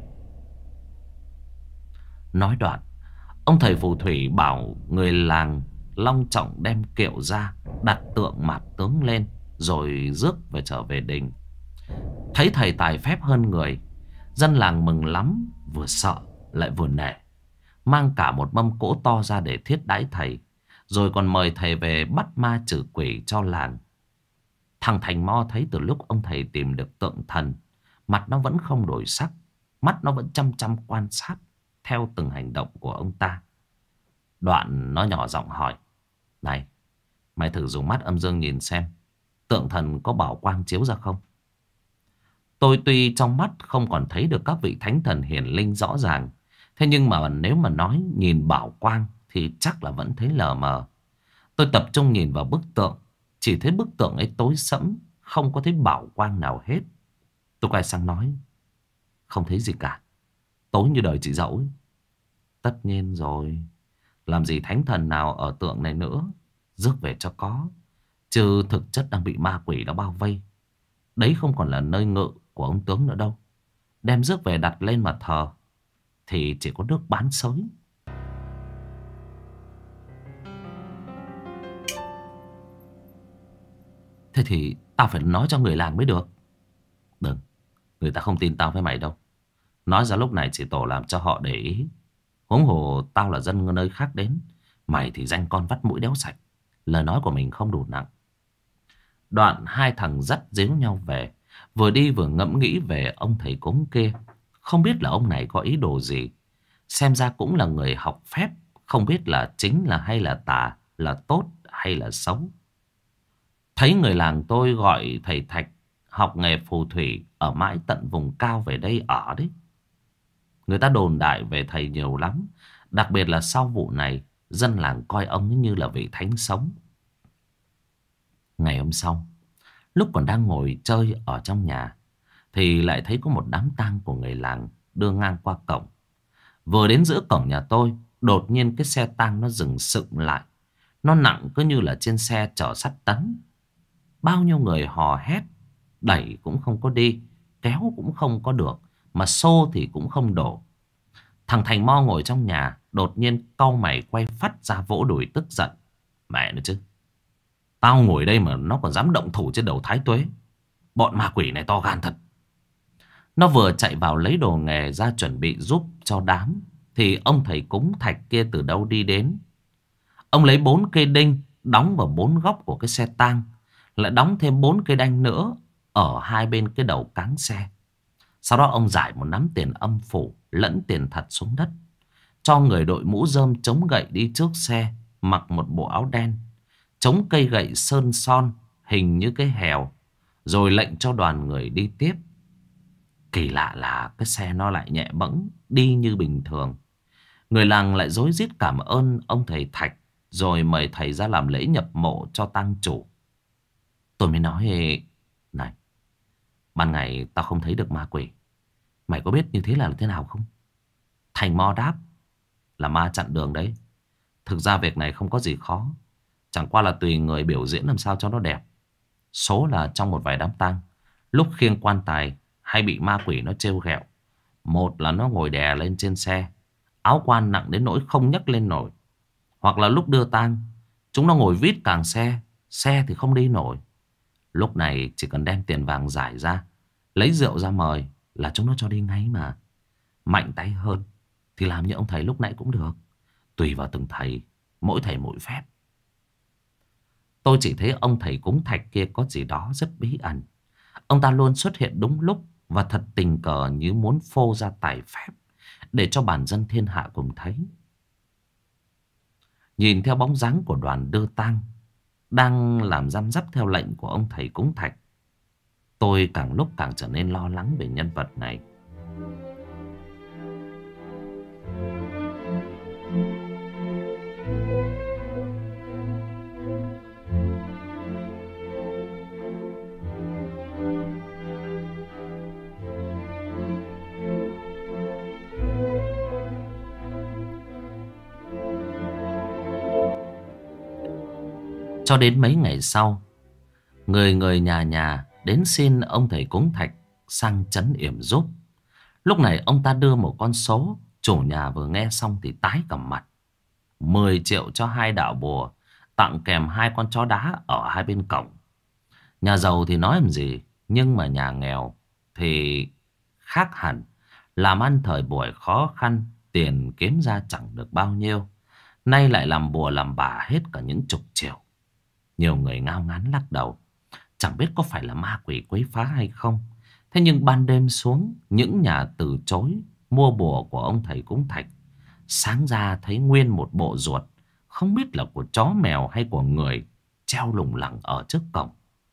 Nói đoạn, ông thầy phù thủy bảo người làng long trọng đem kiệu ra, đặt tượng Mạc Tướng lên, rồi rước trở về đình. Thấy thầy tài phép hơn người, dân làng mừng lắm, vừa sợ lại vừa nể. Mang cả một mâm cỗ to ra để thiết đãi thầy, rồi còn mời thầy về bắt ma trừ quỷ cho làng. Thằng Thành Mo thấy từ lúc ông thầy tìm được tượng thần, mặt nó vẫn không đổi sắc, mắt nó vẫn chăm chăm quan sát theo từng hành động của ông ta. Đoạn nó nhỏ giọng hỏi: Này, mày thử dùng mắt âm dương nhìn xem, tượng thần có bảo quang chiếu ra không? Tôi tuy trong mắt không còn thấy được các vị thánh thần hiển linh rõ ràng, thế nhưng mà nếu mà nói nhìn bảo quang thì chắc là vẫn thấy lờ mờ. Tôi tập trung nhìn vào bức tượng, chỉ thấy bức tượng ấy tối sẫm, không có thấy bảo quang nào hết. Tôi quay sang nói: Không thấy gì cả, tối như đời chị dẫu ấy. Tất nhiên rồi, làm gì thánh thần nào ở tượng này nữa, rước về cho có. Chứ thực chất đang bị ma quỷ nó bao vây. Đấy không còn là nơi ngự của ông tướng nữa đâu. Đem rước về đặt lên mà thờ thì chỉ có nước bán xới. Thế thì tao phải nói cho người làng mới được. Đừng, người ta không tin tao với mày đâu. Nói ra lúc này chỉ tổ làm cho họ để ý. Huống hồ tao là dân nơi khác đến, mày thì danh con vắt mũi đéo sạch. Lời nói của mình không đủ nặng. Đoạn hai thằng dắt díu nhau về, vừa đi vừa ngẫm nghĩ về ông thầy cúng kia. Không biết là ông này có ý đồ gì. Xem ra cũng là người học phép, không biết là chính là hay là tà, là tốt hay là xấu. Thấy người làng tôi gọi thầy Thạch học nghề phù thủy ở mãi tận vùng cao về đây ở đấy. Người ta đồn đại về thầy nhiều lắm. Đặc biệt là sau vụ này, dân làng coi ông như là vị thánh sống. Ngày hôm sau, lúc còn đang ngồi chơi ở trong nhà, thì lại thấy có một đám tang của người làng đưa ngang qua cổng. Vừa đến giữa cổng nhà tôi, đột nhiên cái xe tang nó dừng sững lại. Nó nặng cứ như là trên xe chở sắt tấn. Bao nhiêu người hò hét, đẩy cũng không có đi, kéo cũng không có được, mà xô thì cũng không đổ. Thằng Thành Mo ngồi trong nhà đột nhiên cau mày quay phắt ra vỗ đùi tức giận. Mẹ nó chứ, tao ngồi đây mà nó còn dám động thủ trên đầu Thái Tuế. Bọn ma quỷ này to gan thật. Nó vừa chạy vào lấy đồ nghề ra chuẩn bị giúp cho đám, thì ông thầy cúng Thạch kia từ đâu đi đến. Ông lấy 4 cây đinh đóng vào 4 góc của cái xe tang, lại đóng thêm 4 cây đanh nữa ở hai bên cái đầu cáng xe. Sau đó ông rải một nắm tiền âm phủ lẫn tiền thật xuống đất, cho người đội mũ rơm chống gậy đi trước xe, mặc một bộ áo đen, chống cây gậy sơn son hình như cái hèo, rồi lệnh cho đoàn người đi tiếp. Kỳ lạ là cái xe nó lại nhẹ bẫng đi như bình thường. Người làng lại rối rít cảm ơn ông thầy Thạch, rồi mời thầy ra làm lễ nhập mộ cho tang chủ. Tôi mới nói: này, ban ngày tao không thấy được ma quỷ, mày có biết như thế là thế nào không? Thành Mo đáp: là ma chặn đường đấy. Thực ra việc này không có gì khó, chẳng qua là tùy người biểu diễn làm sao cho nó đẹp. Số là trong một vài đám tang, lúc khiêng quan tài hay bị ma quỷ nó trêu ghẹo. Một là nó ngồi đè lên trên xe, áo quan nặng đến nỗi không nhấc lên nổi. Hoặc là lúc đưa tang, chúng nó ngồi vít càng xe, xe thì không đi nổi. Lúc này chỉ cần đem tiền vàng giải ra, lấy rượu ra mời là chúng nó cho đi ngay mà. Mạnh tay hơn thì làm như ông thầy lúc nãy cũng được. Tùy vào từng thầy, mỗi thầy mỗi phép. Tôi chỉ thấy ông thầy cúng Thạch kia có gì đó rất bí ẩn. Ông ta luôn xuất hiện đúng lúc và thật tình cờ như muốn phô ra tài phép để cho bản dân thiên hạ cùng thấy. Nhìn theo bóng dáng của đoàn đưa tang đang làm răm rắp theo lệnh của ông thầy cúng Thạch, tôi càng lúc càng trở nên lo lắng về nhân vật này. Cho đến mấy ngày sau, người người nhà nhà đến xin ông thầy cúng Thạch sang trấn yểm giúp. Lúc này ông ta đưa một con số, chủ nhà vừa nghe xong thì tái cả mặt. 10 triệu cho 2 đạo bùa, tặng kèm 2 con chó đá ở hai bên cổng. Nhà giàu thì nói làm gì, nhưng mà nhà nghèo thì khác hẳn. Làm ăn thời buổi khó khăn, tiền kiếm ra chẳng được bao nhiêu, nay lại làm bùa làm bà hết cả những chục triệu. Nhiều người ngao ngán lắc đầu, chẳng biết có phải là ma quỷ quấy phá hay không. Thế nhưng ban đêm xuống, những nhà từ chối mua bùa của ông thầy cúng Thạch, sáng ra thấy nguyên một bộ ruột, không biết là của chó mèo hay của người, treo lủng lẳng ở trước cổng.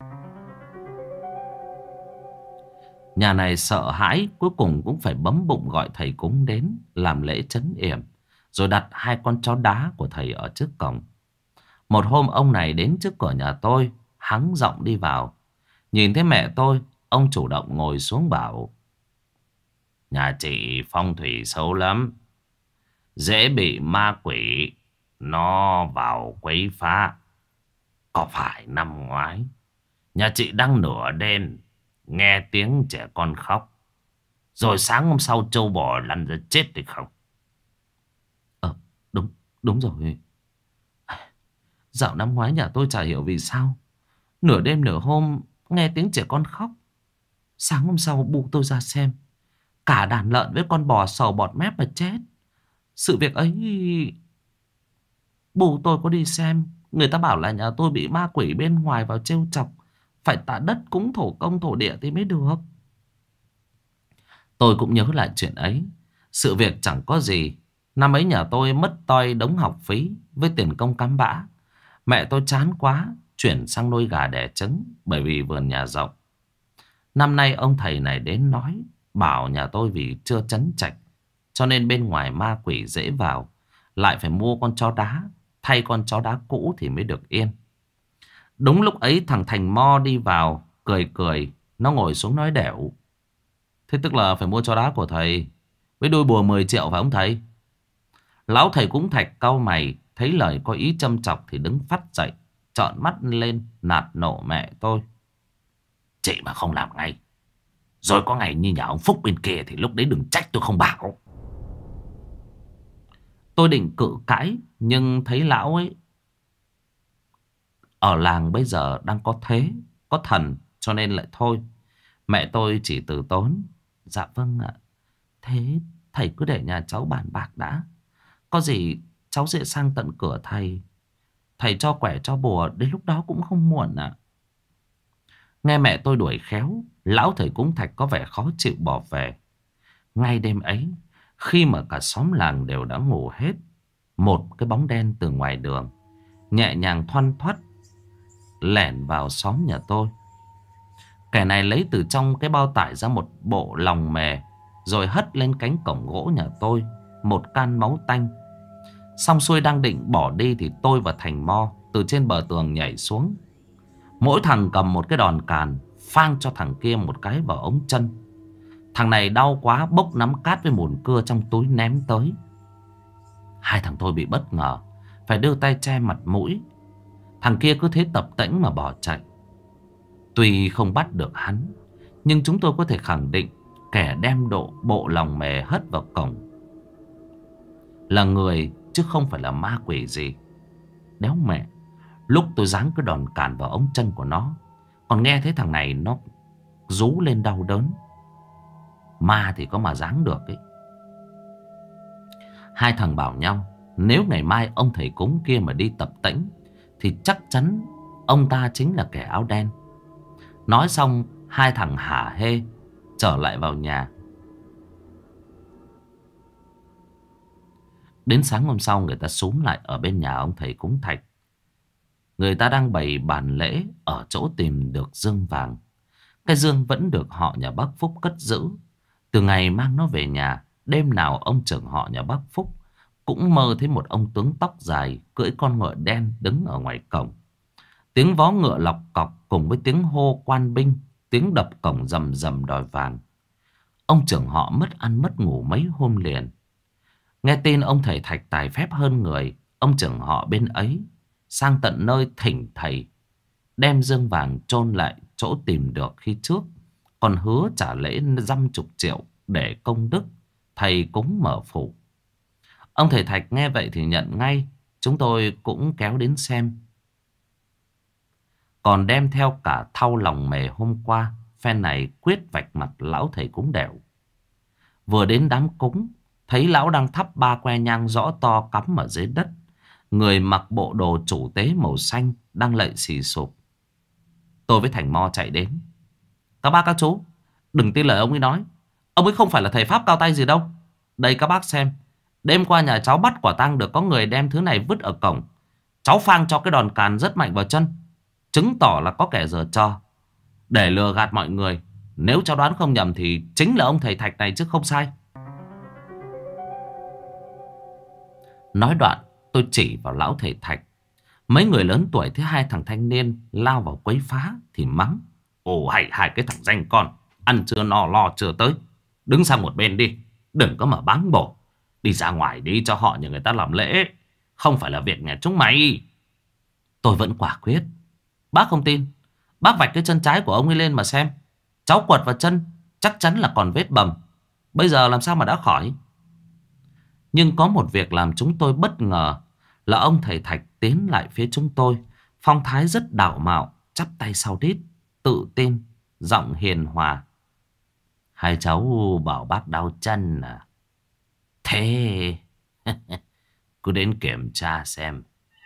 Nhà này sợ hãi, cuối cùng cũng phải bấm bụng gọi thầy cúng đến làm lễ trấn yểm, rồi đặt 2 con chó đá của thầy ở trước cổng. Một hôm ông này đến trước cửa nhà tôi, hắng giọng đi vào. Nhìn thấy mẹ tôi, ông chủ động ngồi xuống bảo: nhà chị phong thủy xấu lắm, dễ bị ma quỷ nó vào quấy phá. Có phải năm ngoái nhà chị đang nửa đêm nghe tiếng trẻ con khóc, rồi sáng hôm sau trâu bò lăn ra chết thì không? Đúng, đúng rồi. Dạo năm ngoái nhà tôi chả hiểu vì sao, nửa đêm nửa hôm nghe tiếng trẻ con khóc. Sáng hôm sau bu tôi ra xem, cả đàn lợn với con bò sầu bọt mép mà chết. Sự việc ấy, bu tôi có đi xem, người ta bảo là nhà tôi bị ma quỷ bên ngoài vào trêu chọc, phải tạ đất cúng thổ công thổ địa thì mới được. Tôi cũng nhớ lại chuyện ấy. Sự việc chẳng có gì, Năm ấy nhà tôi mất toi đống học phí với tiền công cắm bã. Mẹ tôi chán quá, chuyển sang nuôi gà đẻ trứng bởi vì vườn nhà rộng. Năm nay ông thầy này đến nói, bảo nhà tôi vì chưa trấn trạch, cho nên bên ngoài ma quỷ dễ vào, lại phải mua con chó đá, thay con chó đá cũ thì mới được yên. Đúng lúc ấy thằng Thành Mo đi vào, cười cười, nó ngồi xuống nói đẻo. Thế tức là phải mua chó đá của thầy, với đôi bùa 10 triệu phải không thầy? Lão thầy cũng thạch cau mày, thấy lời có ý châm chọc thì đứng phắt dậy, trợn mắt lên, nạt nộ mẹ tôi. Chị mà không làm ngay, rồi có ngày như nhà ông Phúc bên kia thì lúc đấy đừng trách tôi không bảo. Tôi định cự cãi, nhưng thấy lão ấy ở làng bây giờ đang có thế, có thần, cho nên lại thôi. Mẹ tôi chỉ từ tốn. Dạ vâng ạ. Thế thầy cứ để nhà cháu bàn bạc đã. Có gì cháu sẽ sang tận cửa thầy. Thầy cho quẻ cho bùa, đến lúc đó cũng không muộn ạ. Nghe mẹ tôi đuổi khéo, lão thầy cúng thạch có vẻ khó chịu bỏ về. Ngay đêm ấy, khi mà cả xóm làng đều đã ngủ hết, một cái bóng đen từ ngoài đường nhẹ nhàng thoăn thoắt lẻn vào xóm nhà tôi. Kẻ này lấy từ trong cái bao tải ra một bộ lòng mề, rồi hất lên cánh cổng gỗ nhà tôi một can máu tanh. Xong xuôi đang định bỏ đi thì tôi và Thành Mo từ trên bờ tường nhảy xuống. Mỗi thằng cầm một cái đòn càn, phang cho thằng kia một cái vào ống chân. Thằng này đau quá, bốc nắm cát với mùn cưa trong túi ném tới. Hai thằng tôi bị bất ngờ, phải đưa tay che mặt mũi. Thằng kia cứ thế tập tễnh mà bỏ chạy. Tuy không bắt được hắn, nhưng chúng tôi có thể khẳng định kẻ đem bộ lòng mề hất vào cổng là người, chứ không phải là ma quỷ gì. Đéo mẹ, lúc tôi giáng cái đòn càn vào ống chân của nó, còn nghe thấy thằng này nó rú lên đau đớn. Ma thì có mà giáng được ấy. Hai thằng bảo nhau, nếu ngày mai ông thầy cúng kia mà đi tập tễnh thì chắc chắn ông ta chính là kẻ áo đen. Nói xong, hai thằng hả hê trở lại vào nhà. Đến sáng hôm sau, người ta xúm lại ở bên nhà ông thầy cúng thạch. Người ta đang bày bàn lễ ở chỗ tìm được dương vàng. Cái dương vẫn được họ nhà bác Phúc cất giữ. Từ ngày mang nó về nhà, đêm nào ông trưởng họ nhà bác Phúc cũng mơ thấy một ông tướng tóc dài cưỡi con ngựa đen đứng ở ngoài cổng. Tiếng vó ngựa lọc cọc cùng với tiếng hô quan binh, tiếng đập cổng rầm rầm đòi vàng. Ông trưởng họ mất ăn mất ngủ mấy hôm liền. Nghe tin ông thầy thạch tài phép hơn người, ông trưởng họ bên ấy sang tận nơi thỉnh thầy đem dương vàng chôn lại chỗ tìm được khi trước, còn hứa trả lễ 50 triệu để công đức thầy cúng mở phủ. Ông thầy thạch nghe vậy thì nhận ngay. Chúng tôi cũng kéo đến xem, còn đem theo cả thau lòng mề hôm qua. Phen này quyết vạch mặt lão thầy cúng đẻo. Vừa đến đám cúng, thấy lão đang thắp ba que nhang rõ to cắm ở dưới đất. Người mặc bộ đồ chủ tế màu xanh đang lạy xì sụp. Tôi với Thành Mo chạy đến. Các bác các chú, đừng tin lời ông ấy nói. Ông ấy không phải là thầy pháp cao tay gì đâu. Đây các bác xem, đêm qua nhà cháu bắt quả tang được có người đem thứ này vứt ở cổng. Cháu phang cho cái đòn càn rất mạnh vào chân, chứng tỏ là có kẻ giở trò để lừa gạt mọi người. Nếu cháu đoán không nhầm thì chính là ông thầy thạch này chứ không sai. Nói đoạn, tôi chỉ vào lão thầy thạch. Mấy người lớn tuổi thấy hai thằng thanh niên lao vào quấy phá thì mắng. Ồ hay, hai cái thằng danh con, ăn chưa no lo chưa tới, đứng sang một bên đi, đừng có mà báng bổ. Đi ra ngoài đi cho họ nhà người ta làm lễ, không phải là việc nhà chúng mày. Tôi vẫn quả quyết. Bác không tin, bác vạch cái chân trái của ông ấy lên mà xem. Cháu quật vào chân chắc chắn là còn vết bầm, bây giờ làm sao mà đã khỏi. Nhưng có một việc làm chúng tôi bất ngờ là ông thầy thạch tiến lại phía chúng tôi, phong thái rất đạo mạo, chắp tay sau đít, tự tin, giọng hiền hòa. Hai cháu bảo bác đau chân à? Thế cứ đến kiểm tra xem.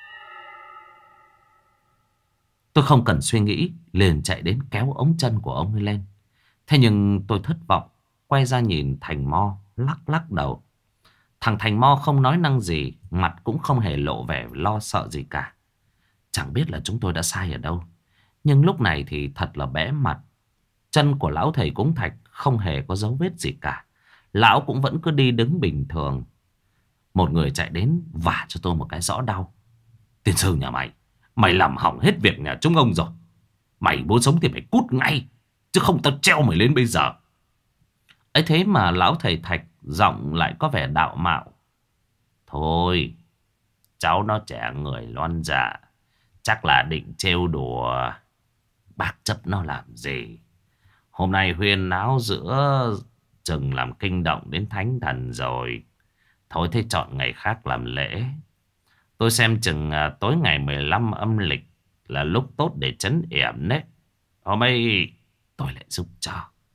Tôi không cần suy nghĩ, liền chạy đến kéo ống chân của ông ấy lên. Thế nhưng tôi thất vọng, quay ra nhìn Thành Mo, lắc lắc đầu. Thằng Thành Mo không nói năng gì, mặt cũng không hề lộ vẻ lo sợ gì cả. Chẳng biết là chúng tôi đã sai ở đâu, nhưng lúc này thì thật là bẽ mặt. Chân của lão thầy cúng thạch không hề có dấu vết gì cả. Lão cũng vẫn cứ đi đứng bình thường. Một người chạy đến vả cho tôi một cái rõ đau. Tiên sư nhà mày, mày làm hỏng hết việc nhà chúng ông rồi. Mày muốn sống thì phải cút ngay, chứ không tao treo mày lên bây giờ. Ấy thế mà lão thầy Thạch giọng lại có vẻ đạo mạo. Thôi, cháu nó trẻ người loan dạ, chắc là định trêu đùa. Bác chấp nó làm gì? Hôm nay huyên náo giữa chừng làm kinh động đến thánh thần rồi. Thôi thế chọn ngày khác làm lễ. Tôi xem chừng tối ngày 15 âm lịch là lúc tốt để trấn yểm đấy. Hôm ấy tôi lại giúp cho.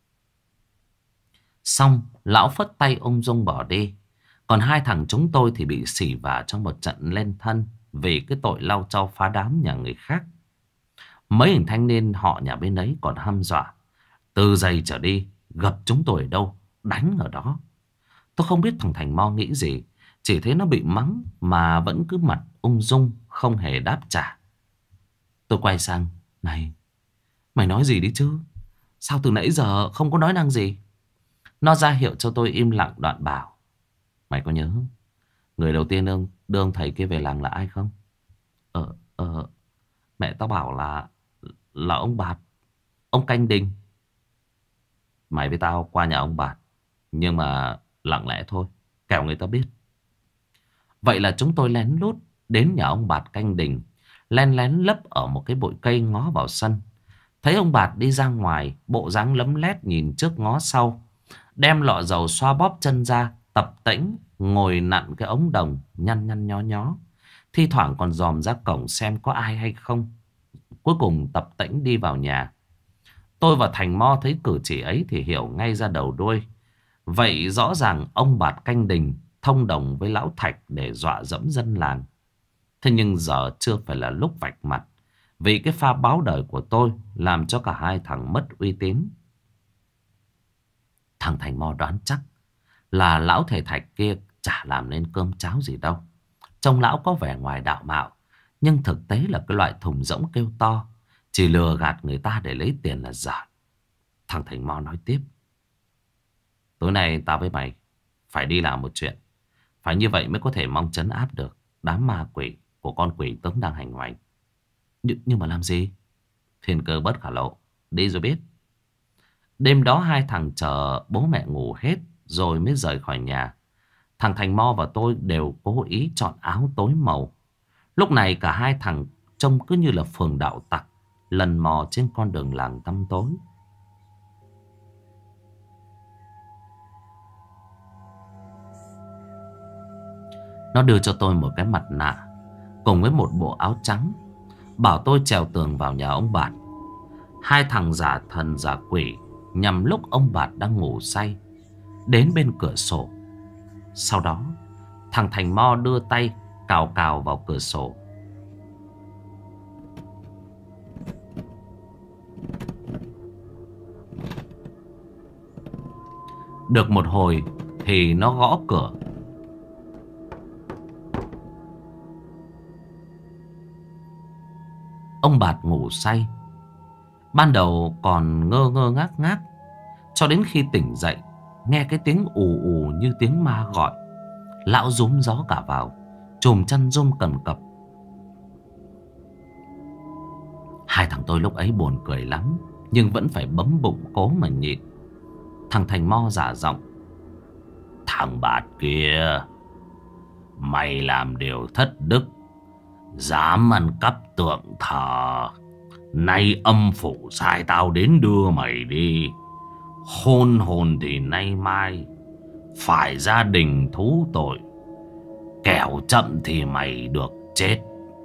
Xong, lão phất tay ung dung bỏ đi. Còn hai thằng chúng tôi thì bị xỉ vả trong một trận lên thân vì cái tội lau chau phá đám nhà người khác. Mấy hình thanh niên họ nhà bên ấy còn hăm dọa. Từ giây trở đi, gặp chúng tôi ở đâu, đánh ở đó. Tôi không biết thằng Thành Mo nghĩ gì, chỉ thấy nó bị mắng mà vẫn cứ mặt ung dung, không hề đáp trả. Tôi quay sang, này, mày nói gì đi chứ? Sao từ nãy giờ không có nói năng gì? Nó ra hiệu cho tôi im lặng, đoạn bảo, mày có nhớ người đầu tiên đưa ông thầy kia về làng là ai không? Ờ, mẹ tao bảo là ông Bạt, ông Canh Đình. Mày với tao qua nhà ông Bạt, nhưng mà lặng lẽ thôi, kẻo người ta biết. Vậy là chúng tôi lén lút đến nhà ông Bạt Canh Đình, len lén lấp ở một cái bụi cây ngó vào sân. Thấy ông Bạt đi ra ngoài, bộ dáng lấm lét nhìn trước ngó sau, đem lọ dầu xoa bóp chân ra, tập tễnh ngồi nặn cái ống đồng nhăn nhăn nhó nhó, thi thoảng còn dòm ra cổng xem có ai hay không. Cuối cùng tập tễnh đi vào nhà. Tôi và Thành Mo thấy cử chỉ ấy thì hiểu ngay ra đầu đuôi. Vậy rõ ràng ông Bạt Canh Đình thông đồng với lão Thạch để dọa dẫm dân làng. Thế nhưng giờ chưa phải là lúc vạch mặt, vì cái pha báo đời của tôi làm cho cả hai thằng mất uy tín. Thằng Thành Mo đoán chắc là lão thầy Thạch kia chả làm nên cơm cháo gì đâu. Trông lão có vẻ ngoài đạo mạo, nhưng thực tế là cái loại thùng rỗng kêu to, chỉ lừa gạt người ta để lấy tiền là giả. Thằng Thành Mo nói tiếp, tối nay tao với mày phải đi làm một chuyện. Phải như vậy mới có thể mong trấn áp được đám ma quỷ của con quỷ tướng đang hành hoành. Nhưng mà làm gì? Thiên cơ bất khả lộ, đi rồi biết. Đêm đó hai thằng chờ bố mẹ ngủ hết rồi mới rời khỏi nhà. Thằng Thành Mo và tôi đều cố ý chọn áo tối màu. Lúc này cả hai thằng trông cứ như là phường đạo tặc lần mò trên con đường làng tăm tối. Nó đưa cho tôi một cái mặt nạ cùng với một bộ áo trắng, bảo tôi trèo tường vào nhà ông Bạt. Hai thằng giả thần giả quỷ nhằm lúc ông Bạt đang ngủ say đến bên cửa sổ. Sau đó thằng Thành Mo đưa tay cào cào vào cửa sổ. Được một hồi thì nó gõ cửa. Ông Bạt ngủ say, ban đầu còn ngơ ngơ ngác ngác, cho đến khi tỉnh dậy nghe cái tiếng ù ù như tiếng ma gọi. Lão rúm gió cả vào, chùm chăn rung cầm cập. Hai thằng tôi lúc ấy buồn cười lắm, nhưng vẫn phải bấm bụng cố mà nhịn. Thằng Thành Mo giả giọng, thằng Bạt kia, mày làm điều thất đức, dám ăn cắp tượng thờ. Nay âm phủ sai tao đến đưa mày đi. Hôn hồn thì nay mai phải gia đình thú tội, kẻo chậm thì mày được chết.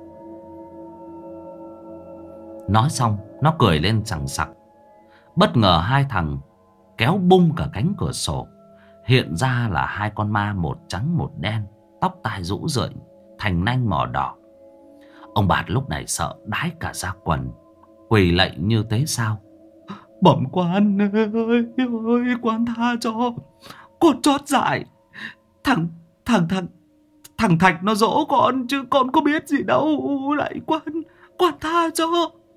Nói xong nó cười lên sằng sặc. Bất ngờ hai thằng kéo bung cả cánh cửa sổ. Hiện ra là hai con ma, một trắng một đen, tóc tai rũ rượi, thành nanh mỏ đỏ. Ông Bạt lúc này sợ đái cả da quần, quỳ lạy như thế sao. Bẩm quan ơi, quan tha cho, con chót dại. Thằng thằng thằng Thạch nó dỗ con chứ con có biết gì đâu. Lại quan tha cho.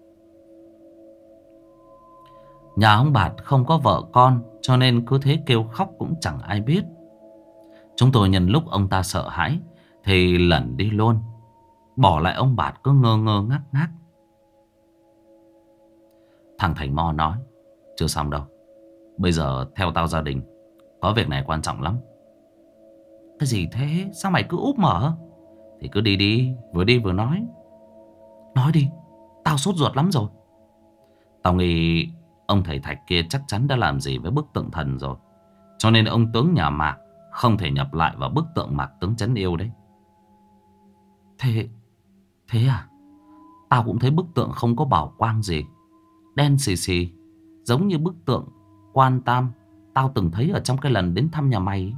Nhà ông Bạt không có vợ con, cho nên cứ thế kêu khóc cũng chẳng ai biết. Chúng tôi nhân lúc ông ta sợ hãi thì lẩn đi luôn, bỏ lại ông Bạt cứ ngơ ngơ ngác ngác. Thằng Thành Mo nói: chưa xong đâu, bây giờ theo tao gia đình, có việc này quan trọng lắm. Cái gì thế? Sao mày cứ úp mở? Thì cứ đi đi, vừa đi vừa nói. Nói đi, tao sốt ruột lắm rồi. Tao nghĩ ông thầy Thạch kia chắc chắn đã làm gì với bức tượng thần rồi, cho nên ông tướng nhà Mạc không thể nhập lại vào bức tượng Mạc tướng Trấn Yêu đấy. Thế à? Tao cũng thấy bức tượng không có bảo quang gì, đen xì xì, giống như bức tượng Quan Tam tao từng thấy ở trong cái lần đến thăm nhà mày.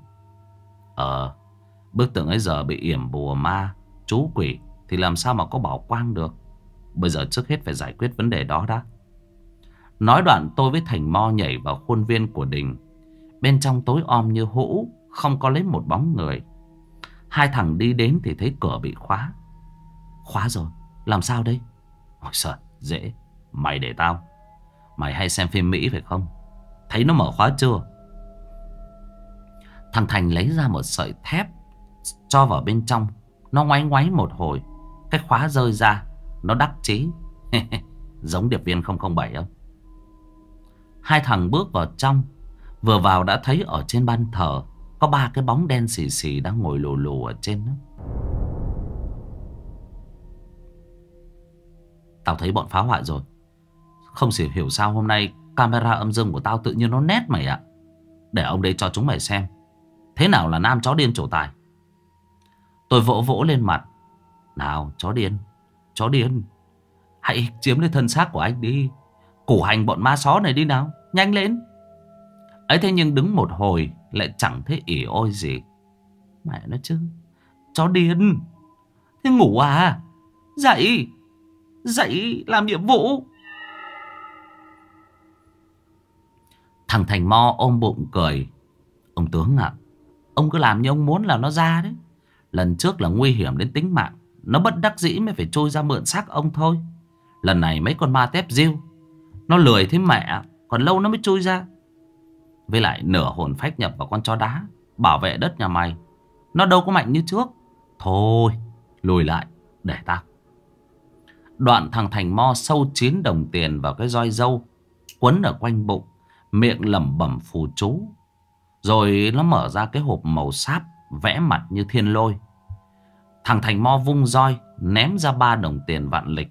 Bức tượng ấy giờ bị yểm bùa ma, chú quỷ thì làm sao mà có bảo quang được. Bây giờ trước hết phải giải quyết vấn đề đó đã. Nói đoạn tôi với Thành Mo nhảy vào khuôn viên của đình. Bên trong tối om như hũ, không có lấy một bóng người. Hai thằng đi đến thì thấy cửa bị khóa. Khóa rồi, làm sao đây? Ôi trời, dễ. Mày để tao. Mày hay xem phim Mỹ phải không? Thấy nó mở khóa chưa? Thằng Thành lấy ra một sợi thép, cho vào bên trong. Nó ngoáy ngoáy một hồi, cái khóa rơi ra. Nó đắc chí. Giống điệp viên 007 không? Hai thằng bước vào trong. Vừa vào đã thấy ở trên ban thờ có 3 cái bóng đen xì xì đang ngồi lù lù ở trên đó. Tao thấy bọn phá hoại rồi. Không hiểu sao hôm nay camera âm dương của tao tự nhiên nó nét mày ạ. Để ông đây cho chúng mày xem thế nào là nam chó điên trổ tài. Tôi vỗ vỗ lên mặt. Nào chó điên, hãy chiếm lấy thân xác của anh đi. Củ hành bọn ma só này đi nào, nhanh lên. Ấy thế nhưng đứng một hồi lại chẳng thấy ỉ ôi gì. Mẹ nó chứ, chó điên. Thế ngủ à? Dậy làm nhiệm vụ. Thằng Thành Mo ôm bụng cười. Ông tướng ạ, ông cứ làm như ông muốn là nó ra đấy. Lần trước là nguy hiểm đến tính mạng, nó bất đắc dĩ mới phải trôi ra mượn xác ông thôi. Lần này mấy con ma tép diêu, nó lười thế mẹ, còn lâu nó mới trôi ra. Với lại nửa hồn phách nhập vào con chó đá bảo vệ đất nhà mày, nó đâu có mạnh như trước. Thôi lùi lại để tao. Đoạn thằng Thành Mo sâu 9 đồng tiền vào cái roi dâu quấn ở quanh bụng, miệng lẩm bẩm phù chú. Rồi nó mở ra cái hộp màu sáp vẽ mặt như thiên lôi. Thằng Thành Mo vung roi ném ra 3 đồng tiền vạn lịch.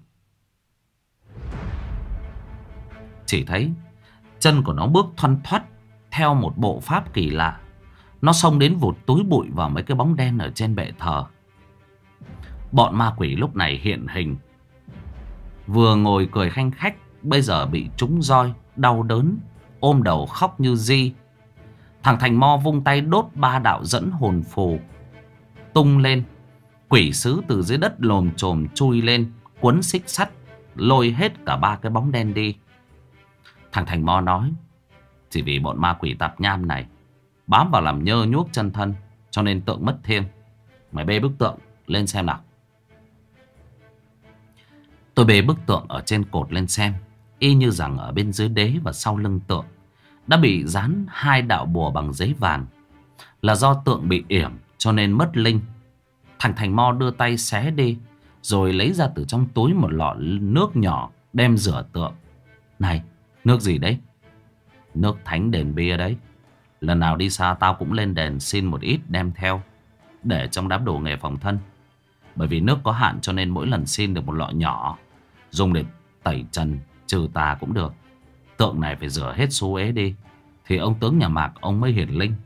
Chỉ thấy chân của nó bước thoăn thoắt theo một bộ pháp kỳ lạ. Nó xông đến vụt túi bụi vào mấy cái bóng đen ở trên bệ thờ. Bọn ma quỷ lúc này hiện hình. Vừa ngồi cười khanh khách, bây giờ bị trúng roi, đau đớn, ôm đầu khóc như di. Thằng Thành Mo vung tay đốt 3 đạo dẫn hồn phù tung lên. Quỷ sứ từ dưới đất lồm chồm chui lên, quấn xích sắt lôi hết cả 3 cái bóng đen đi. Thằng Thành Mo nói: chỉ vì bọn ma quỷ tạp nham này bám vào làm nhơ nhuốc chân thân, cho nên tượng mất thiêng. Mày bê bức tượng lên xem nào. Tôi bê bức tượng ở trên cột lên xem. Y như rằng ở bên dưới đế và sau lưng tượng đã bị dán 2 đạo bùa bằng giấy vàng. Là do tượng bị yểm cho nên mất linh. Thằng Thành Mo đưa tay xé đi, rồi lấy ra từ trong túi một lọ nước nhỏ đem rửa tượng. Này, nước gì đấy? Nước thánh đền bia đấy. Lần nào đi xa tao cũng lên đền xin một ít đem theo, để trong đám đồ nghề phòng thân. Bởi vì nước có hạn cho nên mỗi lần xin được một lọ nhỏ, dùng để tẩy trần trừ tà cũng được. Tượng này phải rửa hết xú ế đi thì ông tướng nhà Mạc ông mới hiển linh.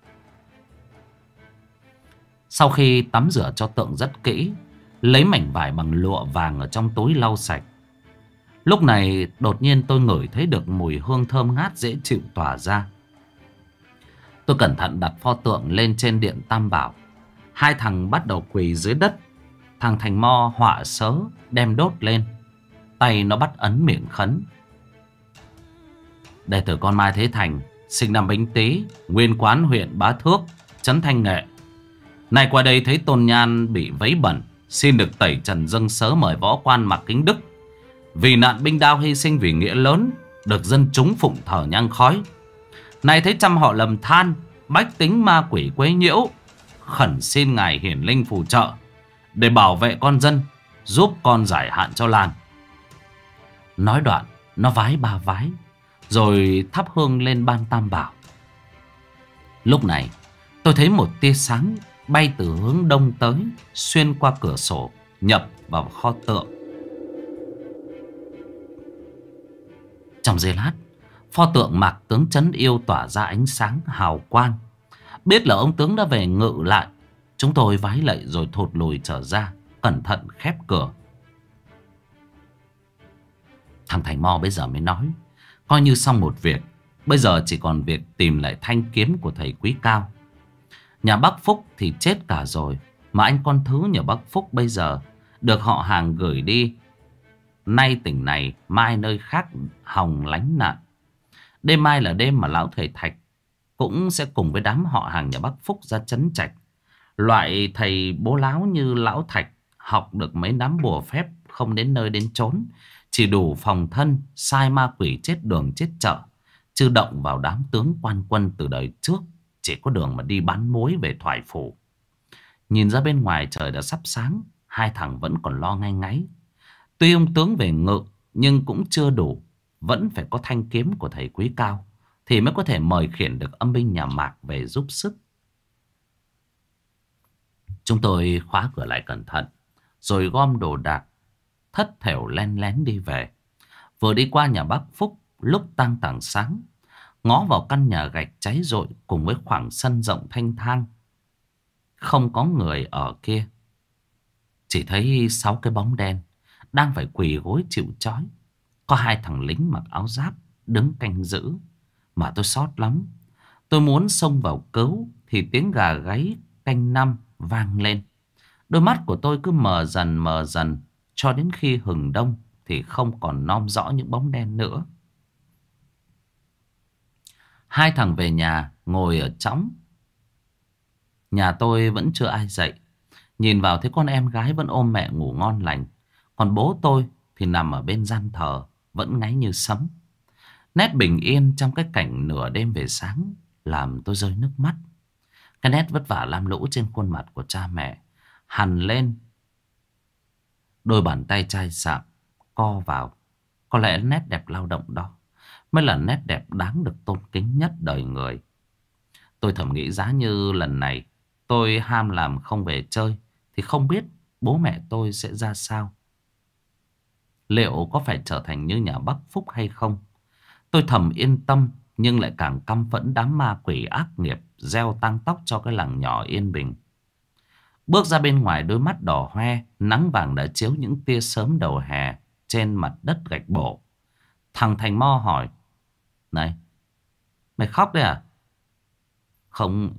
Sau khi tắm rửa cho tượng rất kỹ, lấy mảnh vải bằng lụa vàng ở trong túi lau sạch. Lúc này đột nhiên tôi ngửi thấy được mùi hương thơm ngát dễ chịu tỏa ra. Tôi cẩn thận đặt pho tượng lên trên điện Tam Bảo. Hai thằng bắt đầu quỳ dưới đất. Thằng Thành Mo họa sớ đem đốt lên. Tay nó bắt ấn miệng khấn: đệ tử con Mai Thế Thành, sinh năm Bính Tý, nguyên quán huyện Bá Thước, trấn Thanh Nghệ. Nay qua đây thấy Tôn Nhan bị vấy bẩn, xin được tẩy trần dâng sớ mời võ quan Mạc Kính Đức vì nạn binh đao hy sinh vì nghĩa lớn, được dân chúng phụng thờ nhang khói. Nay thấy trăm họ lầm than, bách tính ma quỷ quấy nhiễu, khẩn xin ngài hiển linh phù trợ để bảo vệ con dân, giúp con giải hạn cho làng. Nói đoạn nó vái 3 vái, rồi thắp hương lên ban tam bảo. Lúc này tôi thấy một tia sáng bay từ hướng đông tới, xuyên qua cửa sổ nhập vào kho tượng. Trong giây lát, pho tượng Mạc Tướng Trấn Yêu tỏa ra ánh sáng hào quang. Biết là ông tướng đã về ngự lại, chúng tôi vái lạy rồi thụt lùi trở ra, cẩn thận khép cửa. Thằng Thành Mo bây giờ mới nói, coi như xong một việc, bây giờ chỉ còn việc tìm lại thanh kiếm của thầy Quý Cao. Nhà bác Phúc thì chết cả rồi, mà anh con thứ nhà bác Phúc bây giờ được họ hàng gửi đi, nay tỉnh này, mai nơi khác hòng lánh nạn. Đêm mai là đêm mà lão thầy Thạch cũng sẽ cùng với đám họ hàng nhà bác Phúc ra trấn Trạch. Loại thầy bố láo như lão Thạch học được mấy đám bùa phép không đến nơi đến chốn, chỉ đủ phòng thân, sai ma quỷ chết đường chết chợ, chứ động vào đám tướng quan quân từ đời trước chỉ có đường mà đi bán muối về Thoại Phủ. Nhìn ra bên ngoài trời đã sắp sáng, hai thằng vẫn còn lo ngáy ngáy. Tuy ông tướng về ngự nhưng cũng chưa đủ, vẫn phải có thanh kiếm của thầy Quý Cao thì mới có thể mời khiển được âm binh nhà Mạc về giúp sức. Chúng tôi khóa cửa lại cẩn thận, rồi gom đồ đạc, thất thểu len lén đi về. Vừa đi qua nhà bác Phúc lúc tang tảng sáng, ngó vào căn nhà gạch cháy rụi cùng với khoảng sân rộng thanh thang. Không có người ở kia, chỉ thấy 6 cái bóng đen đang phải quỳ gối chịu trói. Có 2 thằng lính mặc áo giáp đứng canh giữ, mà tôi sót lắm. Tôi muốn xông vào cứu thì tiếng gà gáy canh năm vang lên. Đôi mắt của tôi cứ mờ dần cho đến khi hừng đông thì không còn nom rõ những bóng đen nữa. 2 thằng về nhà ngồi ở trõng. Nhà tôi vẫn chưa ai dậy. Nhìn vào thấy con em gái vẫn ôm mẹ ngủ ngon lành, còn bố tôi thì nằm ở bên gian thờ vẫn ngáy như sấm. Nét bình yên trong cái cảnh nửa đêm về sáng làm tôi rơi nước mắt. Cái nét vất vả lam lũ trên khuôn mặt của cha mẹ hằn lên. Đôi bàn tay chai sạm co vào. Có lẽ nét đẹp lao động đó mới là nét đẹp đáng được tôn kính nhất đời người. Tôi thầm nghĩ giá như lần này tôi ham làm không về chơi thì không biết bố mẹ tôi sẽ ra sao. Liệu có phải trở thành như nhà bác Phúc hay không? Tôi thầm yên tâm nhưng lại càng căm phẫn đám ma quỷ ác nghiệp gieo tăng tóc cho cái làng nhỏ yên bình. Bước ra bên ngoài, đôi mắt đỏ hoe, nắng vàng đã chiếu những tia sớm đầu hè trên mặt đất gạch bổ. Thằng Thành Mo hỏi: "Này, mày khóc đấy à?" "Không,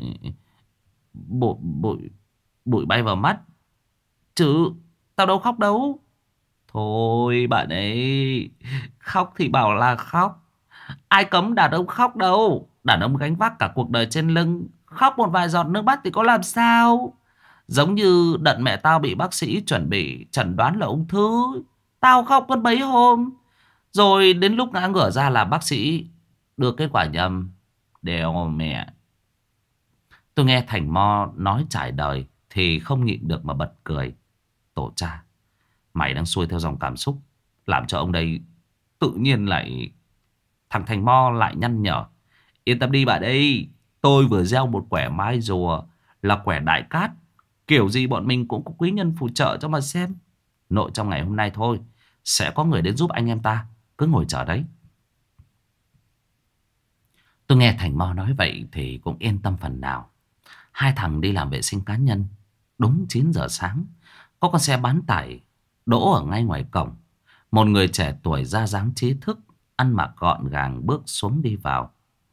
bụi bay vào mắt chứ tao đâu khóc đâu." "Thôi bạn ấy, khóc thì bảo là khóc. Ai cấm đàn ông khóc đâu. Đàn ông gánh vác cả cuộc đời trên lưng, khóc một vài giọt nước mắt thì có làm sao. Giống như đợt mẹ tao bị bác sĩ chuẩn bị chẩn đoán là ung thư, tao khóc mất mấy hôm, rồi đến lúc ngã ngửa ra là bác sĩ đưa kết quả nhầm. Đều mẹ." Tôi nghe Thành Mo nói trải đời thì không nhịn được mà bật cười. Tổ cha, mày đang xuôi theo dòng cảm xúc, làm cho ông đây tự nhiên lại... Thằng Thành Mo lại nhăn nhở: "Yên tâm đi bạn ơi, tôi vừa gieo một quẻ mai rùa là quẻ đại cát. Kiểu gì bọn mình cũng có quý nhân phù trợ cho mà xem. Nội trong ngày hôm nay thôi sẽ có người đến giúp anh em ta, cứ ngồi chờ đấy." Tôi nghe Thành Mo nói vậy thì cũng yên tâm phần nào. 2 thằng đi làm vệ sinh cá nhân. Đúng 9 giờ sáng, có con xe bán tải đỗ ở ngay ngoài cổng. Một người trẻ tuổi ra dáng trí thức, ăn mặc gọn gàng bước xuống đi vào.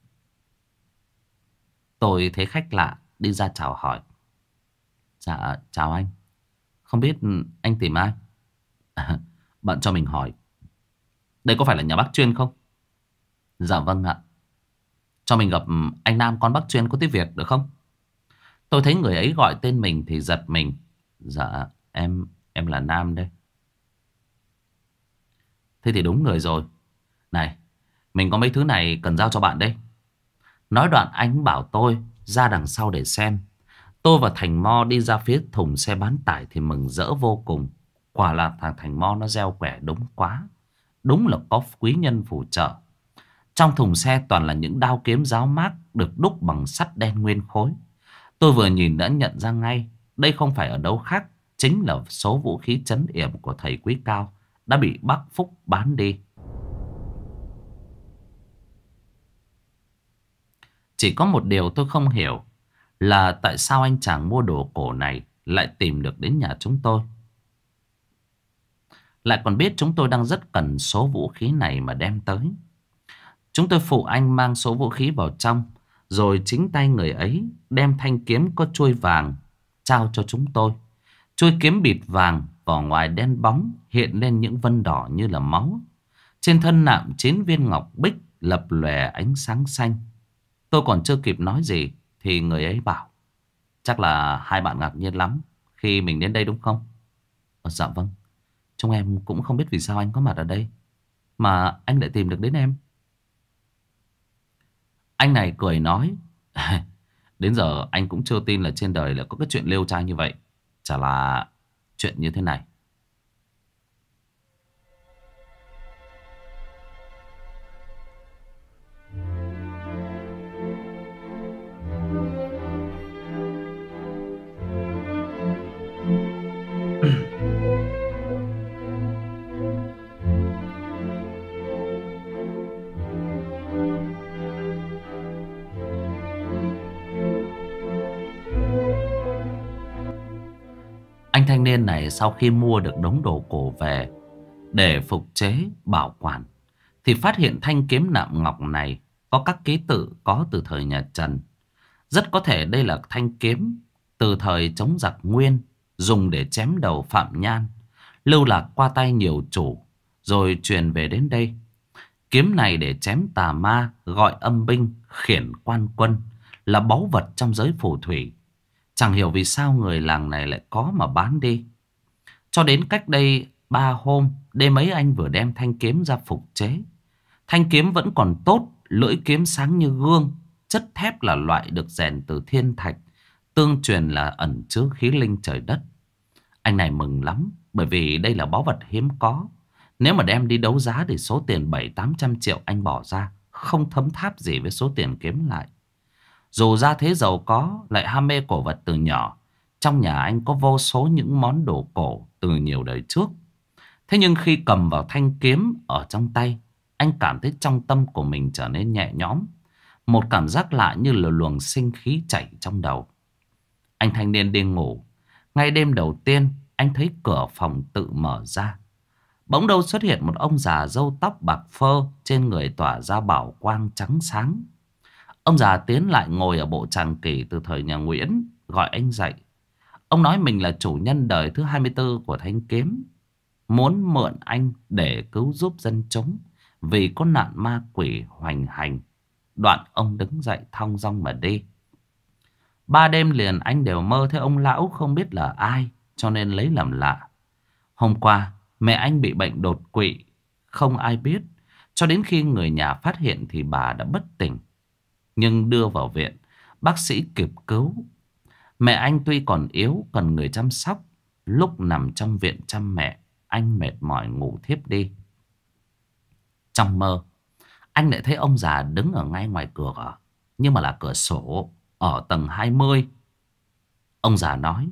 Tôi thấy khách lạ đi ra chào hỏi. "Dạ chào anh, không biết anh tìm ai?" "Bạn cho mình hỏi, đây có phải là nhà bác Chuyên không?" "Dạ vâng ạ." "Cho mình gặp anh Nam con bác Chuyên có tí việc được không?" Tôi thấy người ấy gọi tên mình thì giật mình. Dạ em là Nam đây. Thế thì đúng người rồi. Này, mình có mấy thứ này cần giao cho bạn đây. Nói đoạn anh bảo tôi ra đằng sau để xem. Tôi và Thành Mo đi ra phía thùng xe bán tải thì mừng rỡ vô cùng. Quả là thằng Thành Mo nó gieo quẻ đúng quá. Đúng là có quý nhân phù trợ. Trong thùng xe toàn là những đao kiếm giáo mác được đúc bằng sắt đen nguyên khối. Tôi vừa nhìn đã nhận ra ngay, đây không phải ở đâu khác, chính là số vũ khí trấn yểm của thầy Quý Cao đã bị bác Phúc bán đi. Chỉ có một điều tôi không hiểu là tại sao anh chàng mua đồ cổ này lại tìm được đến nhà chúng tôi. Lại còn biết chúng tôi đang rất cần số vũ khí này mà đem tới. Chúng tôi phụ anh mang số vũ khí vào trong, rồi chính tay người ấy đem thanh kiếm có chuôi vàng trao cho chúng tôi. Chuôi kiếm bịt vàng, vỏ ngoài đen bóng, hiện lên những vân đỏ như là máu. Trên thân nạm 9 viên ngọc bích lập lòe ánh sáng xanh. Tôi còn chưa kịp nói gì thì người ấy bảo: chắc là hai bạn ngạc nhiên lắm khi mình đến đây đúng không? Dạ vâng. Chúng em cũng không biết vì sao anh có mặt ở đây mà anh lại tìm được đến em. Anh này cười nói: đến giờ anh cũng chưa tin là trên đời lại có cái chuyện liêu trai như vậy. Chả là chuyện như thế này. Anh thanh niên này sau khi mua được đống đồ cổ về để phục chế bảo quản thì phát hiện thanh kiếm nạm ngọc này có các ký tự có từ thời nhà Trần. Rất có thể đây là thanh kiếm từ thời chống giặc Nguyên, dùng để chém đầu Phạm Nhan, lưu lạc qua tay nhiều chủ rồi truyền về đến đây. Kiếm này để chém tà ma, gọi âm binh, khiển quan quân, là báu vật trong giới phù thủy. Chẳng hiểu vì sao người làng này lại có mà bán đi. Cho đến cách đây 3 hôm, đêm ấy anh vừa đem thanh kiếm ra phục chế. Thanh kiếm vẫn còn tốt, lưỡi kiếm sáng như gương. Chất thép là loại được rèn từ thiên thạch, tương truyền là ẩn chứa khí linh trời đất. Anh này mừng lắm, bởi vì đây là báu vật hiếm có. Nếu mà đem đi đấu giá thì số tiền 700-800 triệu anh bỏ ra không thấm tháp gì với số tiền kiếm lại. Dù ra thế giàu có, lại ham mê cổ vật từ nhỏ, trong nhà anh có vô số những món đồ cổ từ nhiều đời trước. Thế nhưng khi cầm vào thanh kiếm ở trong tay, anh cảm thấy trong tâm của mình trở nên nhẹ nhõm. Một cảm giác lạ như là luồng sinh khí chảy trong đầu. Anh thanh niên đi ngủ. Ngay đêm đầu tiên, anh thấy cửa phòng tự mở ra. Bỗng đâu xuất hiện một ông già râu tóc bạc phơ, trên người tỏa ra bảo quang trắng sáng. Ông già tiến lại ngồi ở bộ tràng kỷ từ thời nhà Nguyễn, gọi anh dậy. Ông nói mình là chủ nhân đời thứ 24 của thanh kiếm, muốn mượn anh để cứu giúp dân chúng vì có nạn ma quỷ hoành hành. Đoạn ông đứng dậy thong dong mà đi. 3 đêm liền anh đều mơ thấy ông lão không biết là ai, cho nên lấy làm lạ. Hôm qua mẹ anh bị bệnh đột quỵ, không ai biết. Cho đến khi người nhà phát hiện thì bà đã bất tỉnh. Nhưng đưa vào viện, bác sĩ kịp cứu. Mẹ anh tuy còn yếu, cần người chăm sóc. Lúc nằm trong viện chăm mẹ, anh mệt mỏi ngủ thiếp đi. Trong mơ, anh lại thấy ông già đứng ở ngay ngoài cửa, nhưng mà là cửa sổ, ở tầng 20. Ông già nói: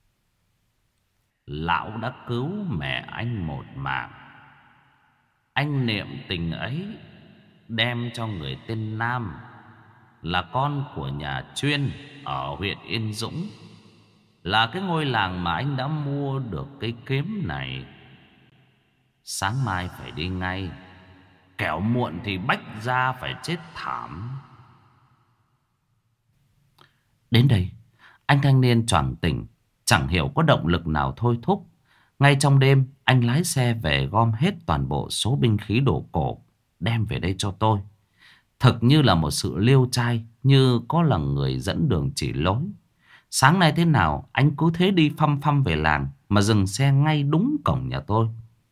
lão đã cứu mẹ anh một mạng. Anh niệm tình ấy, đem cho người tên Nam, là con của nhà Chuyên ở huyện Yên Dũng, là cái ngôi làng mà anh đã mua được cây kiếm này. Sáng mai phải đi ngay, kẻo muộn thì Bách Gia phải chết thảm. Đến đây, anh thanh niên choàng tỉnh, chẳng hiểu có động lực nào thôi thúc. Ngay trong đêm, anh lái xe về gom hết toàn bộ số binh khí đồ cổ, đem về đây cho tôi. Thực như là một sự liêu trai, như có là người dẫn đường chỉ lối. Sáng nay thế nào anh cứ thế đi phăm phăm về làng mà dừng xe ngay đúng cổng nhà tôi.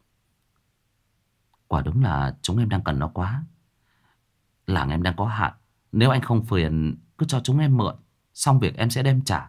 Quả đúng là chúng em đang cần nó quá. Làng em đang có hạn. Nếu anh không phiền cứ cho chúng em mượn, xong việc em sẽ đem trả.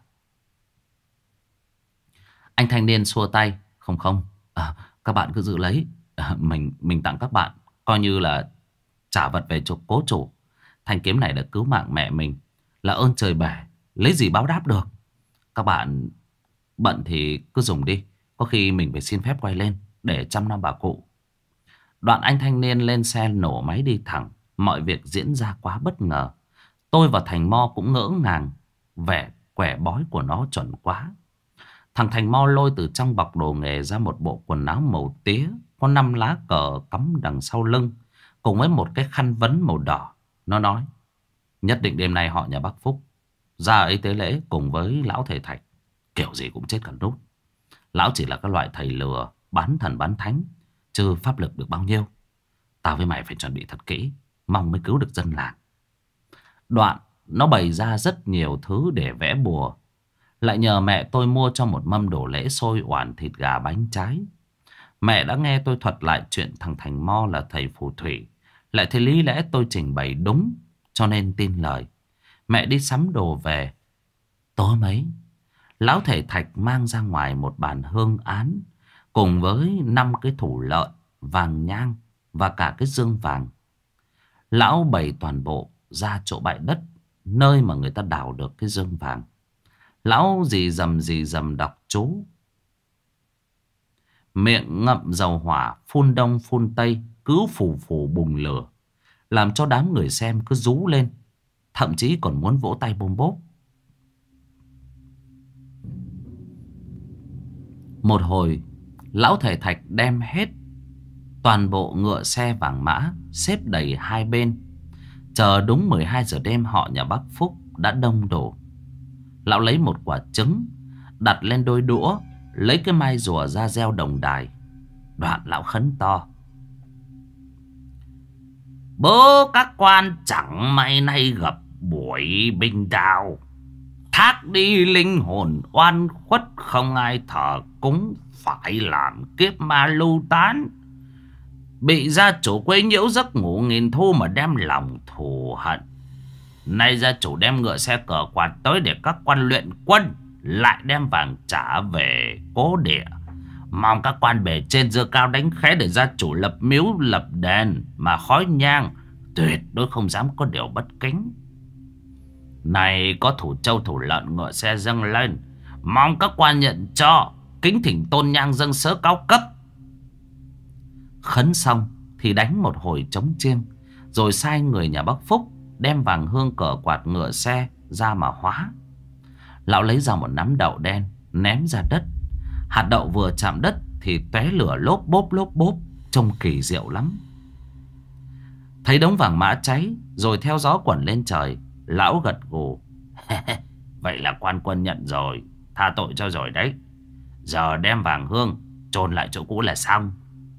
Anh thanh niên xua tay. Không không, các bạn cứ giữ lấy. Mình tặng các bạn, coi như là trả vật về cho cố chủ. Thanh kiếm này đã cứu mạng mẹ mình, là ơn trời bể, lấy gì báo đáp được. Các bạn bận thì cứ dùng đi, có khi mình phải xin phép quay lên để chăm nom bà cụ. Đoạn anh thanh niên lên xe nổ máy đi thẳng. Mọi việc diễn ra quá bất ngờ. Tôi và Thành Mo cũng ngỡ ngàng. Vẻ quẻ bói của nó chuẩn quá. Thằng Thành Mo lôi từ trong bọc đồ nghề ra một bộ quần áo màu tía, có 5 lá cờ cắm đằng sau lưng, cùng với một cái khăn vấn màu đỏ. Nó nói: nhất định đêm nay họ nhà bác Phúc ra ấy tế lễ cùng với lão thầy Thạch, kiểu gì cũng chết cần rút. Lão chỉ là cái loại thầy lừa bán thần bán thánh, chứ pháp lực được bao nhiêu. Tao với mày phải chuẩn bị thật kỹ, mong mới cứu được dân làng. Đoạn nó bày ra rất nhiều thứ để vẽ bùa. Lại nhờ mẹ tôi mua cho một mâm đồ lễ xôi oản thịt gà bánh trái. Mẹ đã nghe tôi thuật lại chuyện thằng Thành Mo là thầy phù thủy, lại thấy lý lẽ tôi trình bày đúng, cho nên tin lời. Mẹ đi sắm đồ về. Tối mấy, lão thầy Thạch mang ra ngoài một bàn hương án, cùng với 5 cái thủ lợn, vàng nhang và cả cái dương vàng. Lão bày toàn bộ ra chỗ bãi đất, nơi mà người ta đào được cái dương vàng. Lão dì dầm đọc chú, miệng ngậm dầu hỏa, phun đông phun tây, cứ phù phù bùng lửa, làm cho đám người xem cứ rú lên, thậm chí còn muốn vỗ tay bôm bốp. Một hồi, lão thầy Thạch đem hết toàn bộ ngựa xe vàng mã xếp đầy hai bên. Chờ đúng 12 giờ đêm, họ nhà bác Phúc đã đông đủ. Lão lấy một quả trứng đặt lên đôi đũa, lấy cái mai rùa ra gieo đồng đài. Đoạn lão khấn to: bố các quan chẳng may nay gặp buổi binh đao, thác đi linh hồn oan khuất không ai thờ cúng, phải làm kiếp ma lưu tán. Bị gia chủ quấy nhiễu giấc ngủ nghìn thu mà đem lòng thù hận. Nay gia chủ đem ngựa xe cờ quạt tới để các quan luyện quân, lại đem vàng trả về cố địa. Mong các quan bề trên dơ cao đánh khẽ để gia chủ lập miếu lập đền mà khói nhang, tuyệt đối không dám có điều bất kính. Này có thủ trâu thủ lợn ngựa xe dâng lên, mong các quan nhận cho, kính thỉnh tôn nhang dâng sớ cao cấp. Khấn xong thì đánh một hồi trống chiêng, rồi sai người nhà bác Phúc đem vàng hương cờ quạt ngựa xe ra mà hóa. Lão lấy ra một nắm đậu đen ném ra đất. Hạt đậu vừa chạm đất thì tóe lửa lốp bốp, trông kỳ diệu lắm. Thấy đống vàng mã cháy rồi theo gió quẩn lên trời, lão gật gù: vậy là quan quân nhận rồi, tha tội cho rồi đấy. Giờ đem vàng hương chôn lại chỗ cũ là xong.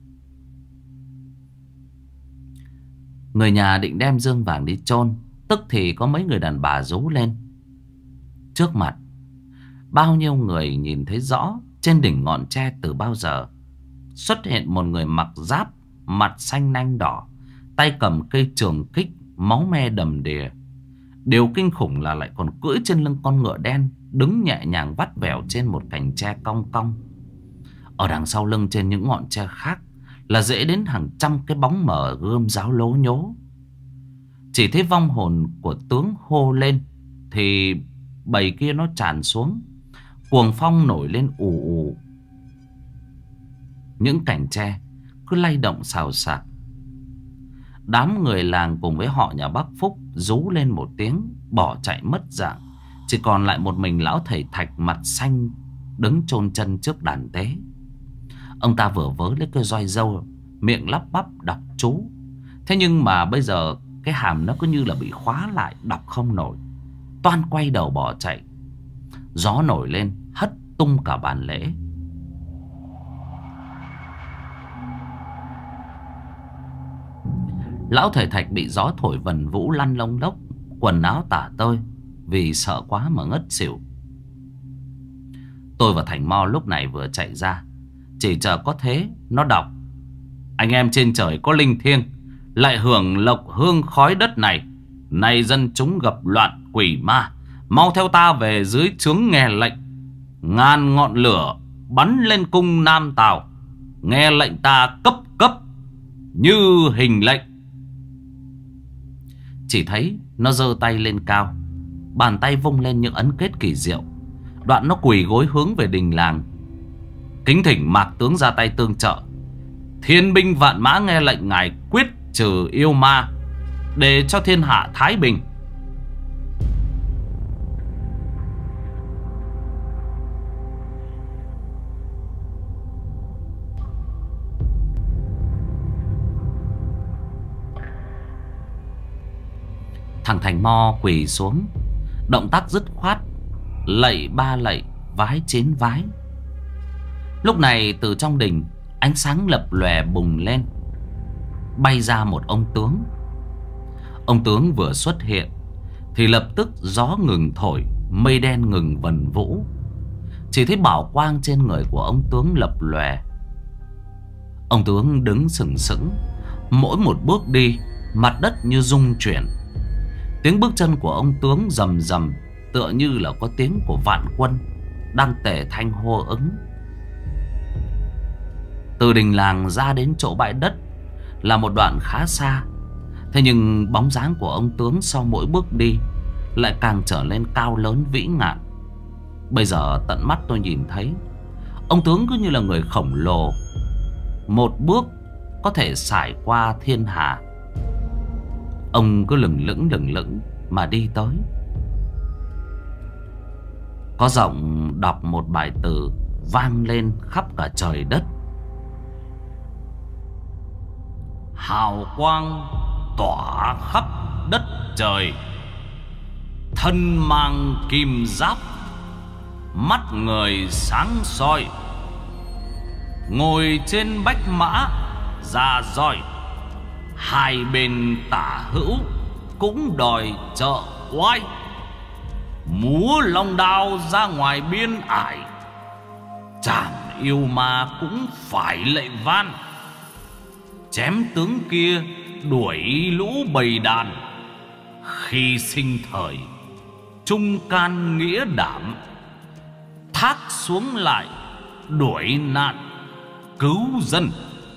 Người nhà định đem dương vàng đi chôn, tức thì có mấy người đàn bà rú lên. Trước mặt bao nhiêu người nhìn thấy rõ, trên đỉnh ngọn tre từ bao giờ xuất hiện một người mặc giáp, mặt xanh nanh đỏ, tay cầm cây trường kích, máu me đầm đìa. Điều kinh khủng là lại còn cưỡi trên lưng con ngựa đen, đứng nhẹ nhàng vắt vẻo trên một cành tre cong cong. Ở đằng sau lưng trên những ngọn tre khác là dễ đến hàng trăm cái bóng mờ gươm giáo lố nhố. Chỉ thấy vong hồn của tướng hô lên thì bầy kia nó tràn xuống. Cuồng phong nổi lên ù ù, những cành tre cứ lay động xào xạc. Đám người làng cùng với họ nhà bác Phúc rú lên một tiếng, bỏ chạy mất dạng. Chỉ còn lại một mình lão thầy Thạch mặt xanh đứng chôn chân trước đàn tế. Ông ta vừa vớ lấy cái roi râu, miệng lắp bắp đọc chú. Thế nhưng mà bây giờ cái hàm nó cứ như là bị khóa lại, đọc không nổi, toan quay đầu bỏ chạy. Gió nổi lên hất tung cả bàn lễ. Lão thầy Thạch bị gió thổi vần vũ lăn lông lốc, quần áo tả tơi vì sợ quá mà ngất xỉu. Tôi và Thành Mo lúc này vừa chạy ra, chỉ chờ có thế nó đọc: anh em trên trời có linh thiêng, lại hưởng lộc hương khói đất này. Nay dân chúng gặp loạn quỷ ma, mau theo ta về dưới trướng nghe lệnh. Ngàn ngọn lửa bắn lên cung Nam Tào, nghe lệnh ta cấp cấp như hình lệnh. Chỉ thấy nó giơ tay lên cao, bàn tay vung lên những ấn kết kỳ diệu. Đoạn nó quỳ gối hướng về đình làng, kính thỉnh Mạc tướng ra tay tương trợ. Thiên binh vạn mã nghe lệnh ngài quyết trừ yêu ma, để cho thiên hạ thái bình. Thằng Thành Mo quỳ xuống, động tác dứt khoát, lạy 3 lạy, vái 9 vái. Lúc này từ trong đình, ánh sáng lập lòe bùng lên, bay ra một ông tướng. Ông tướng vừa xuất hiện thì lập tức gió ngừng thổi, mây đen ngừng vần vũ. Chỉ thấy bảo quang trên người của ông tướng lập lòe. Ông tướng đứng sừng sững, mỗi một bước đi, mặt đất như rung chuyển. Tiếng bước chân của ông tướng rầm rầm, tựa như là có tiếng của vạn quân đang tề thanh hô ứng. Từ đình làng ra đến chỗ bãi đất là một đoạn khá xa, thế nhưng bóng dáng của ông tướng sau mỗi bước đi lại càng trở lên cao lớn vĩ ngạn. Bây giờ tận mắt tôi nhìn thấy ông tướng cứ như là người khổng lồ, một bước có thể sải qua thiên hà. Ông cứ lừng lững mà đi tới. Có giọng đọc một bài từ vang lên khắp cả trời đất: hào quang tỏa khắp đất trời, thân mang kim giáp, mắt người sáng soi, ngồi trên bách mã ra roi, hai bên tả hữu cũng đòi trợ oai, múa long đao ra ngoài biên ải, chảm yêu ma cũng phải lạy van, chém tướng kia đuổi lũ bầy đàn, khi sinh thời trung can nghĩa đảm, thác xuống lại đuổi nạn cứu dân.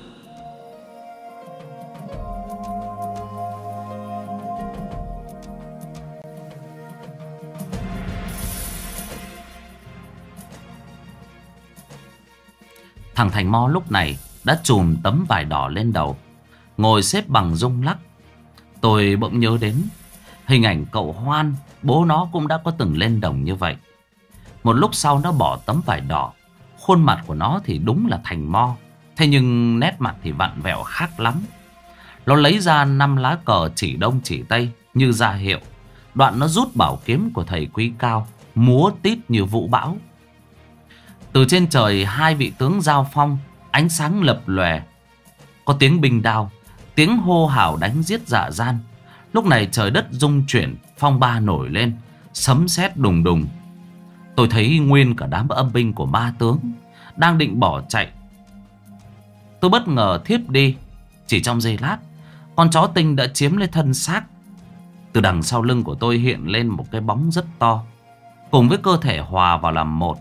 Thằng Thành Mo lúc này đã chùm tấm vải đỏ lên đầu, ngồi xếp bằng rung lắc. Tôi bỗng nhớ đến hình ảnh cậu Hoan, bố nó cũng đã có từng lên đồng như vậy. Một lúc sau nó bỏ tấm vải đỏ, khuôn mặt của nó thì đúng là Thành Mo, thế nhưng nét mặt thì vặn vẹo khác lắm. Nó lấy ra 5 lá cờ chỉ đông chỉ tây như ra hiệu. Đoạn nó rút bảo kiếm của thầy Quý Cao, múa tít như vũ bão. Từ trên trời hai vị tướng giao phong, ánh sáng lập lòe. Có tiếng binh đao, tiếng hô hào đánh giết dã gian. Lúc này trời đất rung chuyển, phong ba nổi lên, sấm sét đùng đùng. Tôi thấy nguyên cả đám âm binh của ma tướng đang định bỏ chạy. Tôi bất ngờ thiếp đi. Chỉ trong giây lát, con chó tinh đã chiếm lấy thân xác. Từ đằng sau lưng của tôi hiện lên một cái bóng rất to, cùng với cơ thể hòa vào làm một.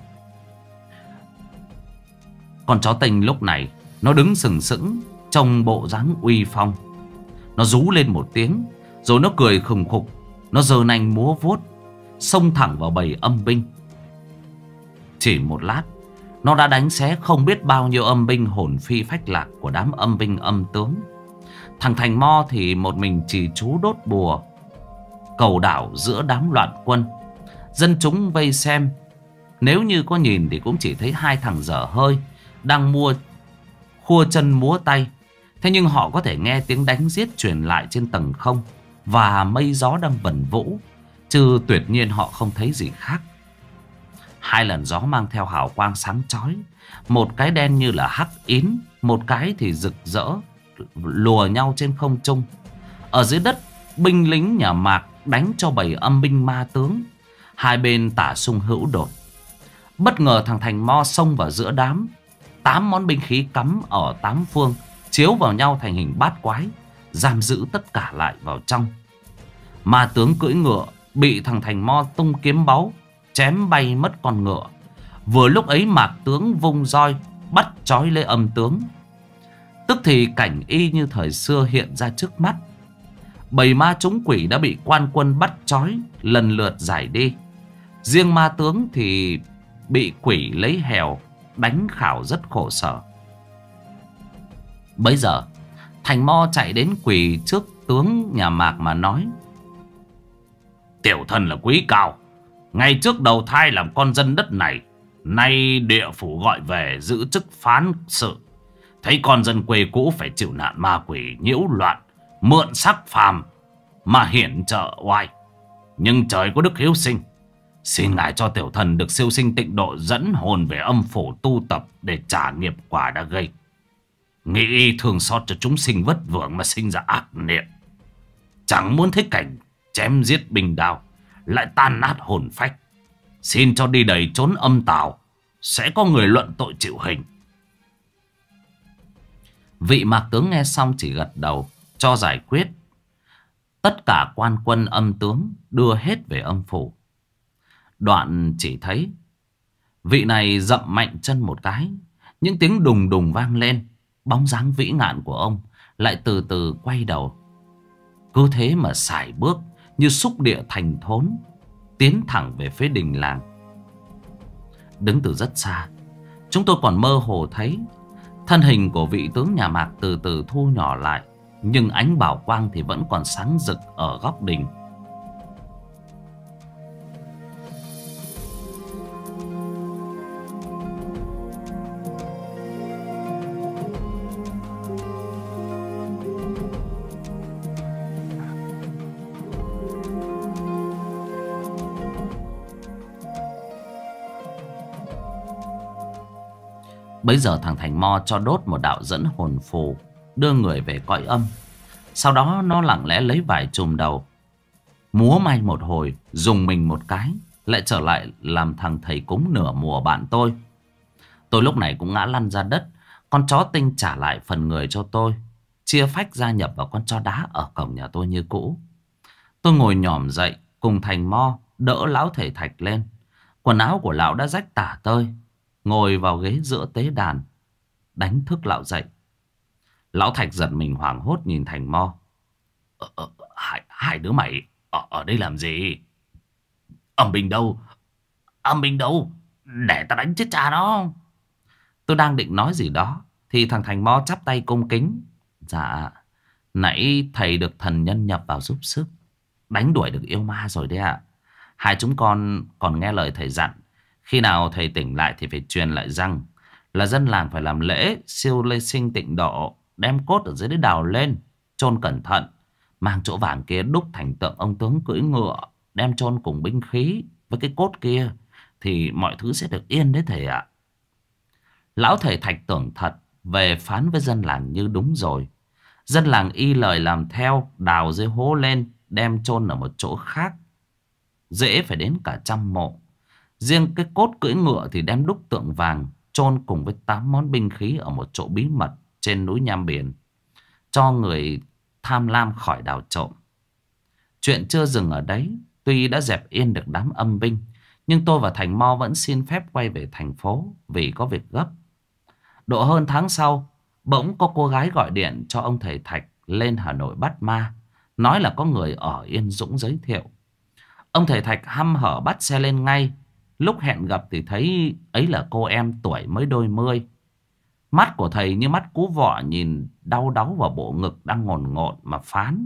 Con chó tinh lúc này nó đứng sừng sững trong bộ dáng uy phong. Nó rú lên một tiếng, rồi nó cười khùng khục. Nó giơ nanh múa vuốt, xông thẳng vào bầy âm binh. Chỉ một lát, nó đã đánh xé không biết bao nhiêu âm binh hồn phi phách lạc của đám âm binh âm tướng. Thằng Thành Mo thì một mình trì chú đốt bùa, cầu đảo giữa đám loạn quân. Dân chúng vây xem, nếu như có nhìn thì cũng chỉ thấy hai thằng dở hơi đang khua chân múa tay. Thế nhưng họ có thể nghe tiếng đánh giết truyền lại trên tầng không và mây gió đang vần vũ, chứ tuyệt nhiên họ không thấy gì khác. Hai lần gió mang theo hào quang sáng chói, một cái đen như là hắc yến, một cái thì rực rỡ lùa nhau trên không trung. Ở dưới đất, binh lính nhà Mạc đánh cho bầy âm binh ma tướng. Hai bên tả sung hữu đột. Bất ngờ thằng Thành Mo xông vào giữa đám. 8 món binh khí cắm ở 8 phương chiếu vào nhau thành hình bát quái, giam giữ tất cả lại vào trong. Ma tướng cưỡi ngựa bị thằng Thành Mo tung kiếm báu chém bay mất con ngựa. Vừa lúc ấy Mạc tướng vung roi bắt trói lấy Âm tướng. Tức thì cảnh y như thời xưa hiện ra trước mắt. Bầy ma chúng quỷ đã bị quan quân bắt trói, lần lượt giải đi. Riêng ma tướng thì bị quỷ lấy hèo đánh khảo rất khổ sở. Bấy giờ Thành Mo chạy đến quỳ trước tướng nhà Mạc mà nói: tiểu thần là quý cao, ngày trước đầu thai làm con dân đất này, nay địa phủ gọi về giữ chức phán sự. Thấy con dân quê cũ phải chịu nạn ma quỷ nhiễu loạn, mượn sắc phàm mà hiển trợ oai. Nhưng trời có đức hiếu sinh, xin ngài cho tiểu thần được siêu sinh tịnh độ, dẫn hồn về âm phủ tu tập để trả nghiệp quả đã gây. Nghĩ thương xót cho chúng sinh vất vưởng mà sinh ra ác niệm, chẳng muốn thấy cảnh chém giết bình đao lại tan nát hồn phách. Xin cho đi đầy trốn âm tào, sẽ có người luận tội chịu hình. Vị Mạc tướng nghe xong chỉ gật đầu cho giải quyết. Tất cả quan quân âm tướng đưa hết về âm phủ. Đoạn chỉ thấy vị này dậm mạnh chân một cái, những tiếng đùng đùng vang lên. Bóng dáng vĩ ngạn của ông lại từ từ quay đầu, cứ thế mà sải bước như xúc địa thành thốn, tiến thẳng về phía đình làng. Đứng từ rất xa, chúng tôi còn mơ hồ thấy thân hình của vị tướng nhà Mạc từ từ thu nhỏ lại, nhưng ánh bảo quang thì vẫn còn sáng rực ở góc đình. Bấy giờ thằng Thành Mo cho đốt một đạo dẫn hồn phù, đưa người về cõi âm. Sau đó nó lặng lẽ lấy vải trùm đầu, múa may một hồi, dùng mình một cái, lại trở lại làm thằng thầy cúng nửa mùa bạn tôi. Tôi lúc này cũng ngã lăn ra đất. Con chó tinh trả lại phần người cho tôi, chia phách gia nhập vào con chó đá ở cổng nhà tôi như cũ. Tôi ngồi nhỏm dậy cùng Thành Mo đỡ lão thầy Thạch lên. Quần áo của lão đã rách tả tơi, ngồi vào ghế giữa tế đàn, đánh thức lão dậy. Lão Thạch giật mình hoảng hốt nhìn Thành Mo. Hai đứa mày ở đây làm gì? Âm binh đâu? Âm binh đâu? Để ta đánh chết cha nó. Tôi đang định nói gì đó thì thằng Thành Mo chắp tay cung kính: dạ, nãy thầy được thần nhân nhập vào giúp sức, đánh đuổi được yêu ma rồi đấy ạ. Hai chúng con còn nghe lời thầy dặn, khi nào thầy tỉnh lại thì phải truyền lại rằng là dân làng phải làm lễ siêu lê sinh tịnh độ, đem cốt ở dưới đấy đào lên, chôn cẩn thận, mang chỗ vàng kia đúc thành tượng ông tướng cưỡi ngựa, đem chôn cùng binh khí với cái cốt kia, thì mọi thứ sẽ được yên đấy thầy ạ. Lão thầy Thạch tưởng thật, về phán với dân làng như đúng rồi. Dân làng y lời làm theo, đào dưới hố lên, đem chôn ở một chỗ khác, dễ phải đến cả 100 mộ. Riêng cái cốt cưỡi ngựa thì đem đúc tượng vàng, chôn cùng với 8 món binh khí ở một chỗ bí mật trên núi Nham Biển, cho người tham lam khỏi đào trộm. Chuyện chưa dừng ở đấy. Tuy đã dẹp yên được đám âm binh, nhưng tôi và Thành Mo vẫn xin phép quay về thành phố vì có việc gấp. Độ hơn tháng sau, bỗng có cô gái gọi điện cho ông thầy Thạch lên Hà Nội bắt ma, nói là có người ở Yên Dũng giới thiệu. Ông thầy Thạch hăm hở bắt xe lên ngay. Lúc hẹn gặp thì thấy ấy là cô em tuổi mới đôi mươi. Mắt của thầy như mắt cú vọ, nhìn đau đáu vào bộ ngực đang ngổn ngộn mà phán: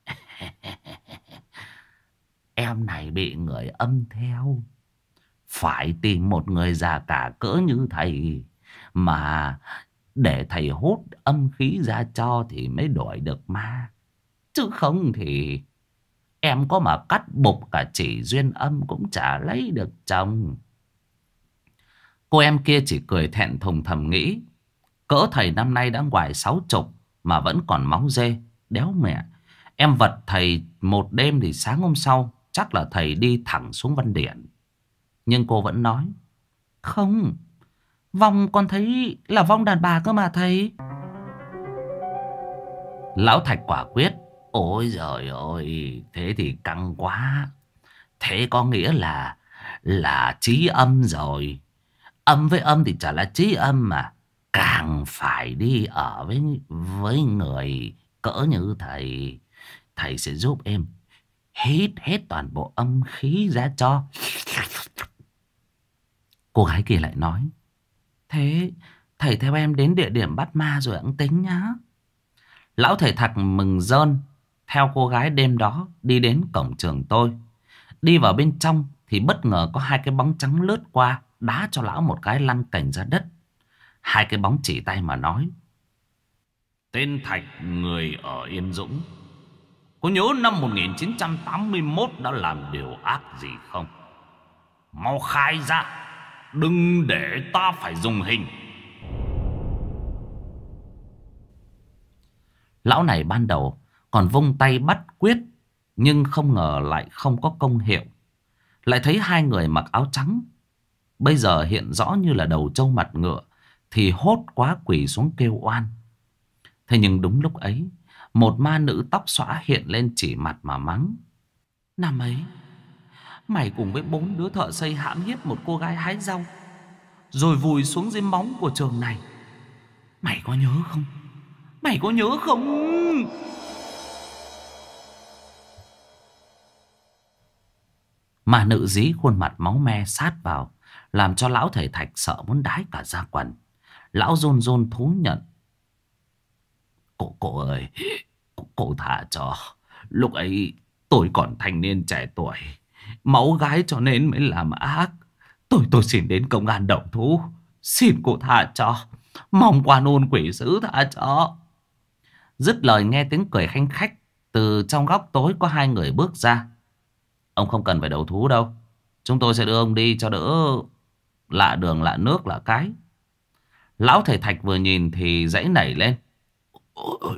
em này bị người âm theo, phải tìm một người già cả cỡ như thầy mà để thầy hút âm khí ra cho thì mới đuổi được ma. Chứ không thì em có mà cắt bục cả chỉ duyên âm cũng chả lấy được chồng. Cô em kia chỉ cười thẹn thùng thầm nghĩ: cỡ thầy năm nay đã ngoài 60 mà vẫn còn máu dê, đéo mẹ. Em vật thầy một đêm thì sáng hôm sau chắc là thầy đi thẳng xuống Văn Điển. Nhưng cô vẫn nói: Không, vong con thấy là vong đàn bà cơ mà thầy. Lão Thạch quả quyết. Ôi giời ơi, thế thì căng quá. Thế có nghĩa là trí âm rồi. Âm với âm thì chả là trí âm mà. Càng phải đi ở với người cỡ như thầy. Thầy sẽ giúp em hít hết toàn bộ âm khí ra cho. Cô gái kia lại nói. Thế thầy theo em đến địa điểm bắt ma rồi cũng tính nhá. Lão thầy Thạch mừng rơn theo cô gái đêm đó đi đến cổng trường tôi. Đi vào bên trong thì bất ngờ có hai cái bóng trắng lướt qua, đá cho lão một cái lăn cành ra đất. Hai cái bóng chỉ tay mà nói. Tên Thạch, người ở Yên Dũng, có nhớ năm 1981 đã làm điều ác gì không? Mau khai ra, đừng để ta phải dùng hình. Lão này ban đầu còn vung tay bắt quyết, nhưng không ngờ lại không có công hiệu. Lại thấy hai người mặc áo trắng, bây giờ hiện rõ như là đầu trâu mặt ngựa, thì hốt quá quỳ xuống kêu oan. Thế nhưng đúng lúc ấy, một ma nữ tóc xõa hiện lên chỉ mặt mà mắng. Năm ấy, mày cùng với 4 đứa thợ xây hãm hiếp một cô gái hái rau, rồi vùi xuống dưới móng của trường này. Mày có nhớ không? Mày có nhớ không? Ma nữ dí khuôn mặt máu me sát vào, làm cho lão thầy Thạch sợ muốn đái cả da quần. Lão run run thú nhận. Cô ơi, cô thả cho. Lúc ấy tôi còn thanh niên trẻ tuổi, máu gái cho nên mới làm ác. Tôi xin đến công an động thú. Xin cô tha cho. Mong quan ôn quỷ sứ tha cho. Dứt lời nghe tiếng cười khanh khách. Từ trong góc tối có hai người bước ra. Ông không cần phải đầu thú đâu, chúng tôi sẽ đưa ông đi cho đỡ lạ đường lạ nước lạ cái. Lão thầy Thạch vừa nhìn thì giãy nảy lên. Ôi,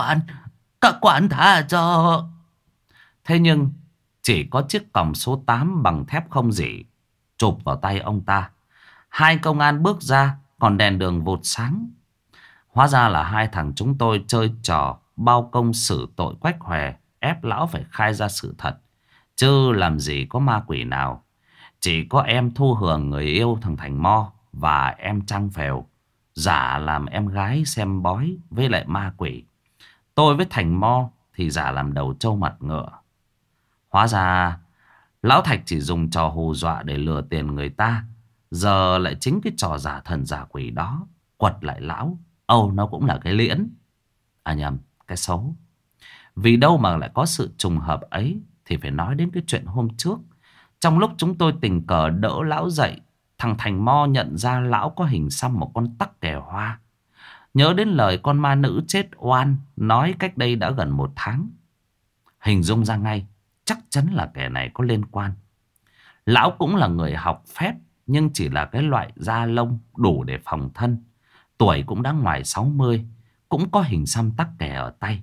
các quan tha cho. Thế nhưng chỉ có chiếc còng số 8 bằng thép không rỉ chụp vào tay ông ta. Hai công an bước ra, còn đèn đường vụt sáng. Hóa ra là hai thằng chúng tôi chơi trò bao công xử tội quách hòe, ép lão phải khai ra sự thật. Chứ làm gì có ma quỷ nào. Chỉ có em Thu Hường, người yêu thằng Thành Mo, và em Trăng Phèo giả làm em gái xem bói với lại ma quỷ. Tôi với Thành Mo thì giả làm đầu trâu mặt ngựa. Hóa ra lão Thạch chỉ dùng trò hù dọa để lừa tiền người ta. Giờ lại chính cái trò giả thần giả quỷ đó quật lại lão. Âu nó cũng là cái liễn. À nhầm, cái xấu. Vì đâu mà lại có sự trùng hợp ấy, thì phải nói đến cái chuyện hôm trước. Trong lúc chúng tôi tình cờ đỡ lão dậy, thằng Thành Mo nhận ra lão có hình xăm một con tắc kè hoa. Nhớ đến lời con ma nữ chết oan nói cách đây đã gần 1 tháng. Hình dung ra ngay, chắc chắn là kẻ này có liên quan. Lão cũng là người học phép, nhưng chỉ là cái loại da lông đủ để phòng thân. Tuổi cũng đã ngoài 60, cũng có hình xăm tắc kè ở tay.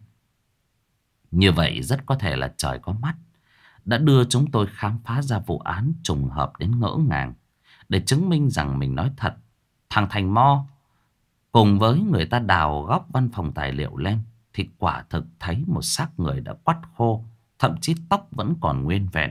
Như vậy rất có thể là trời có mắt, đã đưa chúng tôi khám phá ra vụ án trùng hợp đến ngỡ ngàng. Để chứng minh rằng mình nói thật, thằng Thành Mo cùng với người ta đào góc văn phòng tài liệu lên, thì quả thực thấy một xác người đã quắt khô, thậm chí tóc vẫn còn nguyên vẹn.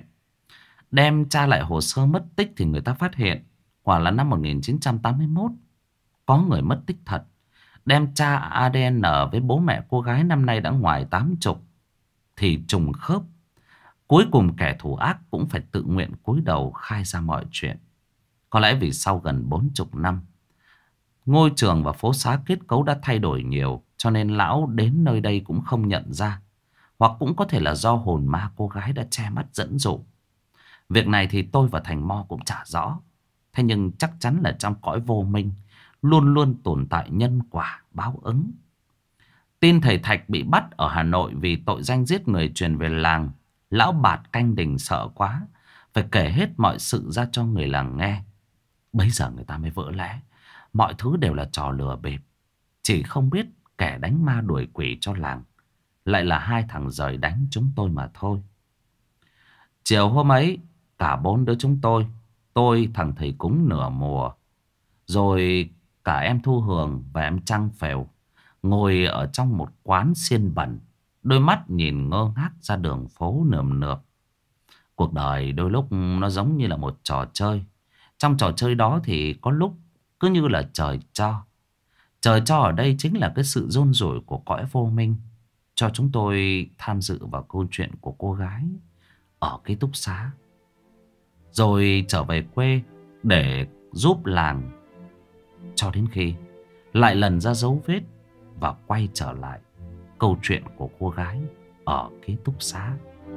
Đem tra lại hồ sơ mất tích thì người ta phát hiện quả là năm 1981 có người mất tích thật. Đem tra ADN với bố mẹ cô gái năm nay đã ngoài 80 thì trùng khớp. Cuối cùng kẻ thủ ác cũng phải tự nguyện cúi đầu khai ra mọi chuyện. Có lẽ vì sau gần 40 năm, ngôi trường và phố xá kết cấu đã thay đổi nhiều, cho nên lão đến nơi đây cũng không nhận ra. Hoặc cũng có thể là do hồn ma cô gái đã che mắt dẫn dụ. Việc này thì tôi và Thành Mo cũng chả rõ. Thế nhưng chắc chắn là trong cõi vô minh luôn luôn tồn tại nhân quả báo ứng. Tin thầy Thạch bị bắt ở Hà Nội vì tội danh giết người truyền về làng. Lão Bạt canh đình sợ quá, phải kể hết mọi sự ra cho người làng nghe. Bấy giờ người ta mới vỡ lẽ. Mọi thứ đều là trò lừa bịp. Chỉ không biết kẻ đánh ma đuổi quỷ cho làng lại là hai thằng rời đánh chúng tôi mà thôi. Chiều hôm ấy, cả 4 đứa chúng tôi tôi, thằng thầy cúng nửa mùa, rồi cả em Thu Hường và em Trăng Phèo ngồi ở trong một quán xiên bẩn, đôi mắt nhìn ngơ ngác ra đường phố nườm nượp. Cuộc đời đôi lúc nó giống như là một trò chơi. Trong trò chơi đó thì có lúc cứ như là trời cho. Trời cho ở đây chính là cái sự rôn rủi của cõi vô minh, cho chúng tôi tham dự vào câu chuyện của cô gái ở ký túc xá, rồi trở về quê để giúp làng, cho đến khi lại lần ra dấu vết và quay trở lại câu chuyện của cô gái ở ký túc xá.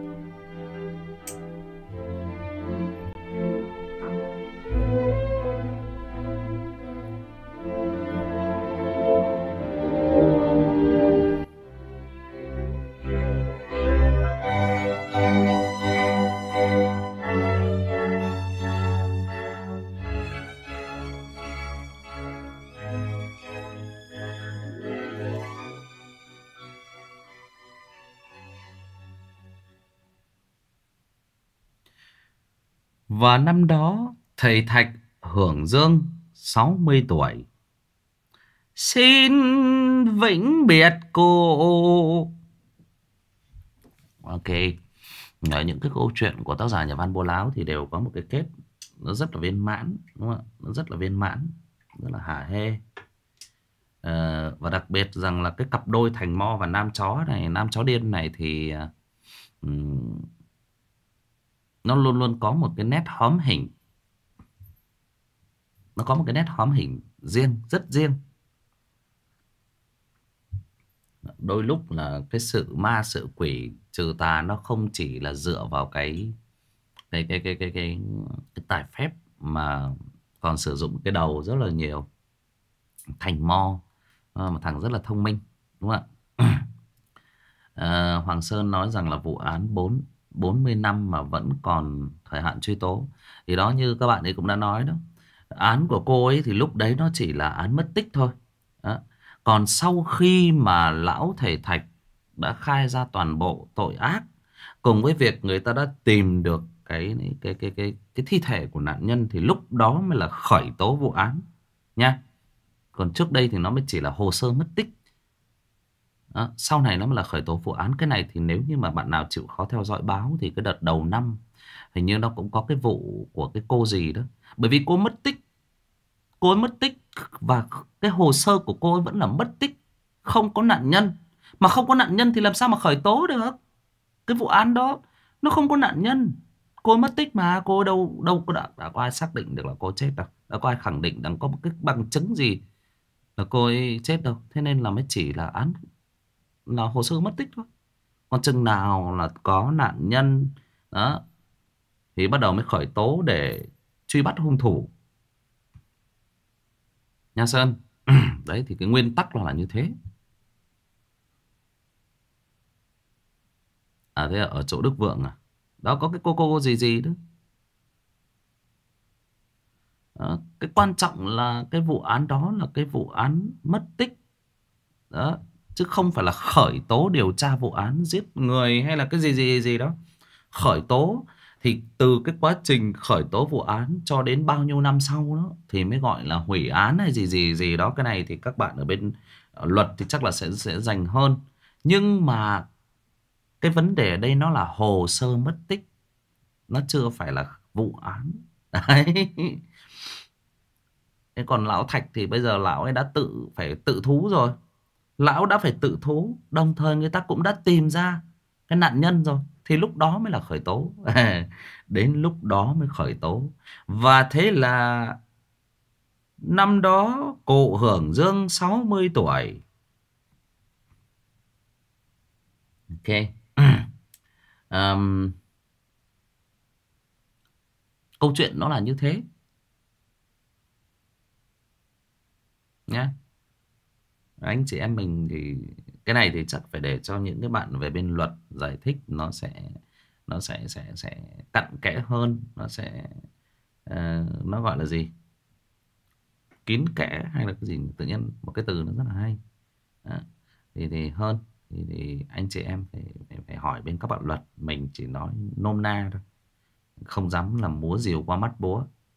Và năm đó thầy Thạch hưởng dương 60 tuổi. Xin vĩnh biệt cô. Ok. Ở những cái câu chuyện của tác giả nhà văn Bố Láo thì đều có một cái kết nó rất là viên mãn, đúng không ạ? Nó rất là viên mãn, rất là hả hê. Và đặc biệt rằng là cái cặp đôi Thành Mo và Nam Chó này, Nam Chó Điên này thì nó luôn luôn có một cái nét hóm hình. Nó có một cái nét hóm hình riêng, rất riêng. Đôi lúc là cái sự ma sự quỷ trừ tà nó không chỉ là dựa vào cái tài phép, mà còn sử dụng cái đầu rất là nhiều. Thành Mo một thằng rất là thông minh, đúng không ạ? Hoàng Sơn nói rằng là vụ án 40 năm mà vẫn còn thời hạn truy tố. Thì đó, như các bạn ấy cũng đã nói đó, án của cô ấy thì lúc đấy nó chỉ là án mất tích thôi đó. Còn sau khi mà lão thầy Thạch đã khai ra toàn bộ tội ác, cùng với việc người ta đã tìm được cái thi thể của nạn nhân, thì lúc đó mới là khởi tố vụ án nha. Còn trước đây thì nó mới chỉ là hồ sơ mất tích đó, sau này nó mới là khởi tố vụ án. Cái này thì nếu như mà bạn nào chịu khó theo dõi báo thì cái đợt đầu năm hình như nó cũng có cái vụ của cái cô gì đó. Bởi vì cô mất tích, cô ấy mất tích và cái hồ sơ của cô ấy vẫn là mất tích, không có nạn nhân. Mà không có nạn nhân thì làm sao mà khởi tố được? Cái vụ án đó nó không có nạn nhân, cô ấy mất tích mà. Cô ấy đâu có đã có ai xác định được là cô ấy chết đâu, đã có ai khẳng định rằng có một cái bằng chứng gì là cô ấy chết đâu. Thế nên là mới chỉ là án, là hồ sơ mất tích thôi. Còn chừng nào là có nạn nhân đó thì bắt đầu mới khởi tố để truy bắt hung thủ nha Sơn. Đấy thì cái nguyên tắc là như thế. À thế ở chỗ Đức Vượng à, đó có cái cô gì đó. Đó, cái quan trọng là cái vụ án đó là cái vụ án mất tích đó, chứ không phải là khởi tố điều tra vụ án giết người hay là cái gì đó. Khởi tố thì từ cái quá trình khởi tố vụ án cho đến bao nhiêu năm sau đó thì mới gọi là hủy án hay gì đó. Cái này thì các bạn ở bên luật thì chắc là sẽ dành hơn. Nhưng mà cái vấn đề ở đây nó là hồ sơ mất tích, nó chưa phải là vụ án. Đấy. Thế còn lão Thạch thì bây giờ lão ấy đã phải tự thú rồi. Lão đã phải tự thú, đồng thời người ta cũng đã tìm ra cái nạn nhân rồi, thì lúc đó mới là khởi tố. Đến lúc đó mới khởi tố. Và thế là năm đó cụ hưởng dương 60 tuổi. Ok. Câu chuyện nó là như thế nhé. Anh chị em mình thì cái này thì chắc phải để cho những cái bạn về bên luật giải thích, nó sẽ cặn kẽ hơn, nó sẽ nó gọi là gì, kín kẽ hay là cái gì, tự nhiên một cái từ nó rất là hay. Đó. Thì hơn thì anh chị em phải hỏi bên các bạn luật, mình chỉ nói nôm na thôi, không dám làm múa rìu qua mắt búa.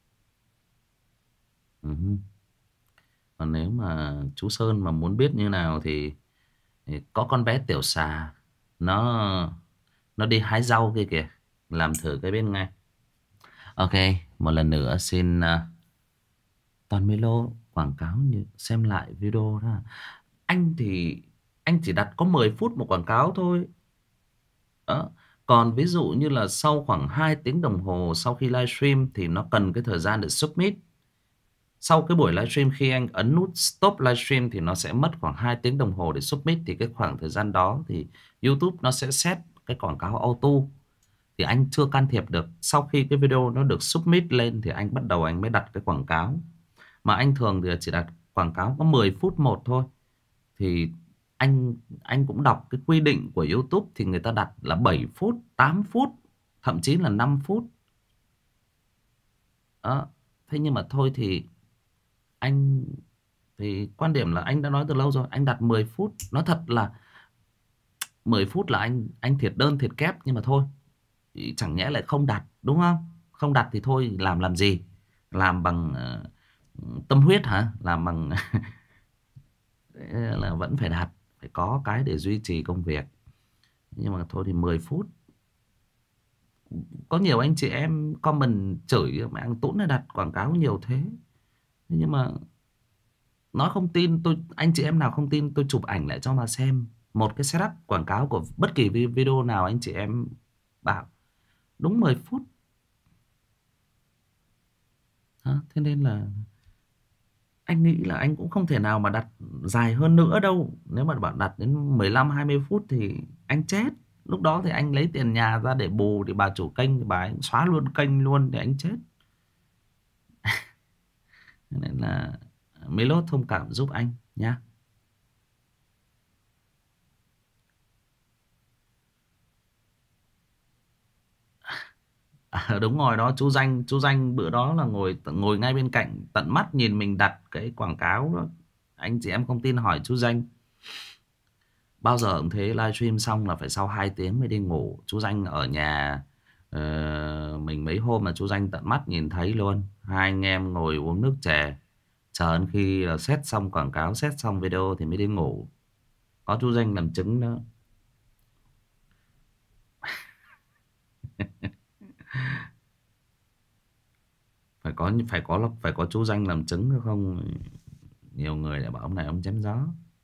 Ừ. Còn nếu mà chú Sơn mà muốn biết như nào thì có con bé Tiểu Xà, nó nó đi hái rau kia kìa, làm thử cái bên ngay. Ok, một lần nữa xin toàn Melo quảng cáo như xem lại video đó. Anh thì anh chỉ đặt có 10 phút một quảng cáo thôi. Đó. Còn ví dụ như là sau khoảng 2 tiếng đồng hồ sau khi livestream thì nó cần cái thời gian để submit. Sau cái buổi livestream khi anh ấn nút stop livestream thì nó sẽ mất khoảng 2 tiếng đồng hồ để submit. Thì cái khoảng thời gian đó thì YouTube nó sẽ set cái quảng cáo auto. Thì anh chưa can thiệp được. Sau khi cái video nó được submit lên thì anh bắt đầu anh mới đặt cái quảng cáo. Mà anh thường thì chỉ đặt quảng cáo có 10 phút một thôi. Thì anh cũng đọc cái quy định của YouTube thì người ta đặt là 7 phút, 8 phút, thậm chí là 5 phút. Đó. Thế nhưng mà thôi thì anh thì quan điểm là anh đã nói từ lâu rồi, anh đặt 10 phút. Nói thật là 10 phút là anh thiệt đơn thiệt kép, nhưng mà thôi, chẳng nhẽ lại không đặt, đúng không? Không đặt thì thôi làm gì? Làm bằng tâm huyết hả? Làm bằng là vẫn phải đặt, phải có cái để duy trì công việc. Nhưng mà thôi thì 10 phút. Có nhiều anh chị em comment chửi mẹ ăn Tuấn này đặt quảng cáo nhiều thế. Nhưng mà nói không tin, anh chị em nào không tin tôi chụp ảnh lại cho mà xem một cái setup quảng cáo của bất kỳ video nào anh chị em bảo đúng 10 phút. Đó, thế nên là anh nghĩ là anh cũng không thể nào mà đặt dài hơn nữa đâu. Nếu mà bạn đặt đến 15-20 phút thì anh chết. Lúc đó thì anh lấy tiền nhà ra để bù, thì bà chủ kênh thì bà ấy xóa luôn kênh luôn để anh chết. Nên là Milot thông cảm giúp anh nhá. Đúng rồi đó, chú Danh bữa đó là ngồi ngay bên cạnh, tận mắt nhìn mình đặt cái quảng cáo đó. Anh chị em không tin hỏi chú Danh. Bao giờ cũng thế, livestream xong là phải sau 2 tiếng mới đi ngủ. Chú Danh ở nhà mình mấy hôm mà chú Danh tận mắt nhìn thấy luôn. Hai anh em ngồi uống nước chè, chờ đến khi là set xong quảng cáo, set xong video thì mới đi ngủ. Có chú Danh làm chứng đó. Phải có chú Danh làm chứng, nữa không nhiều người lại bảo ông này ông chém gió.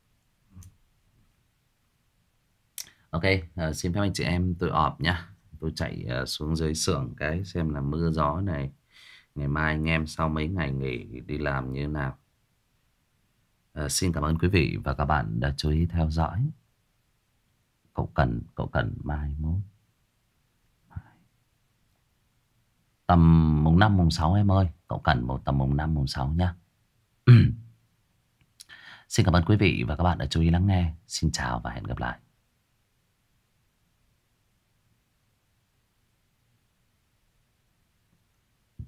Ok, xin phép anh chị em tôi ọp nhá. Tôi chạy xuống dưới xưởng cái xem là mưa gió này. Ngày mai anh em sau mấy ngày nghỉ đi làm như thế nào. Xin cảm ơn quý vị và các bạn đã chú ý theo dõi. Cậu cần mai mốt tầm mùng 5 mùng 6 em ơi. Cậu cần tầm mùng 5 mùng 6 nhá. Xin cảm ơn quý vị và các bạn đã chú ý lắng nghe. Xin chào và hẹn gặp lại.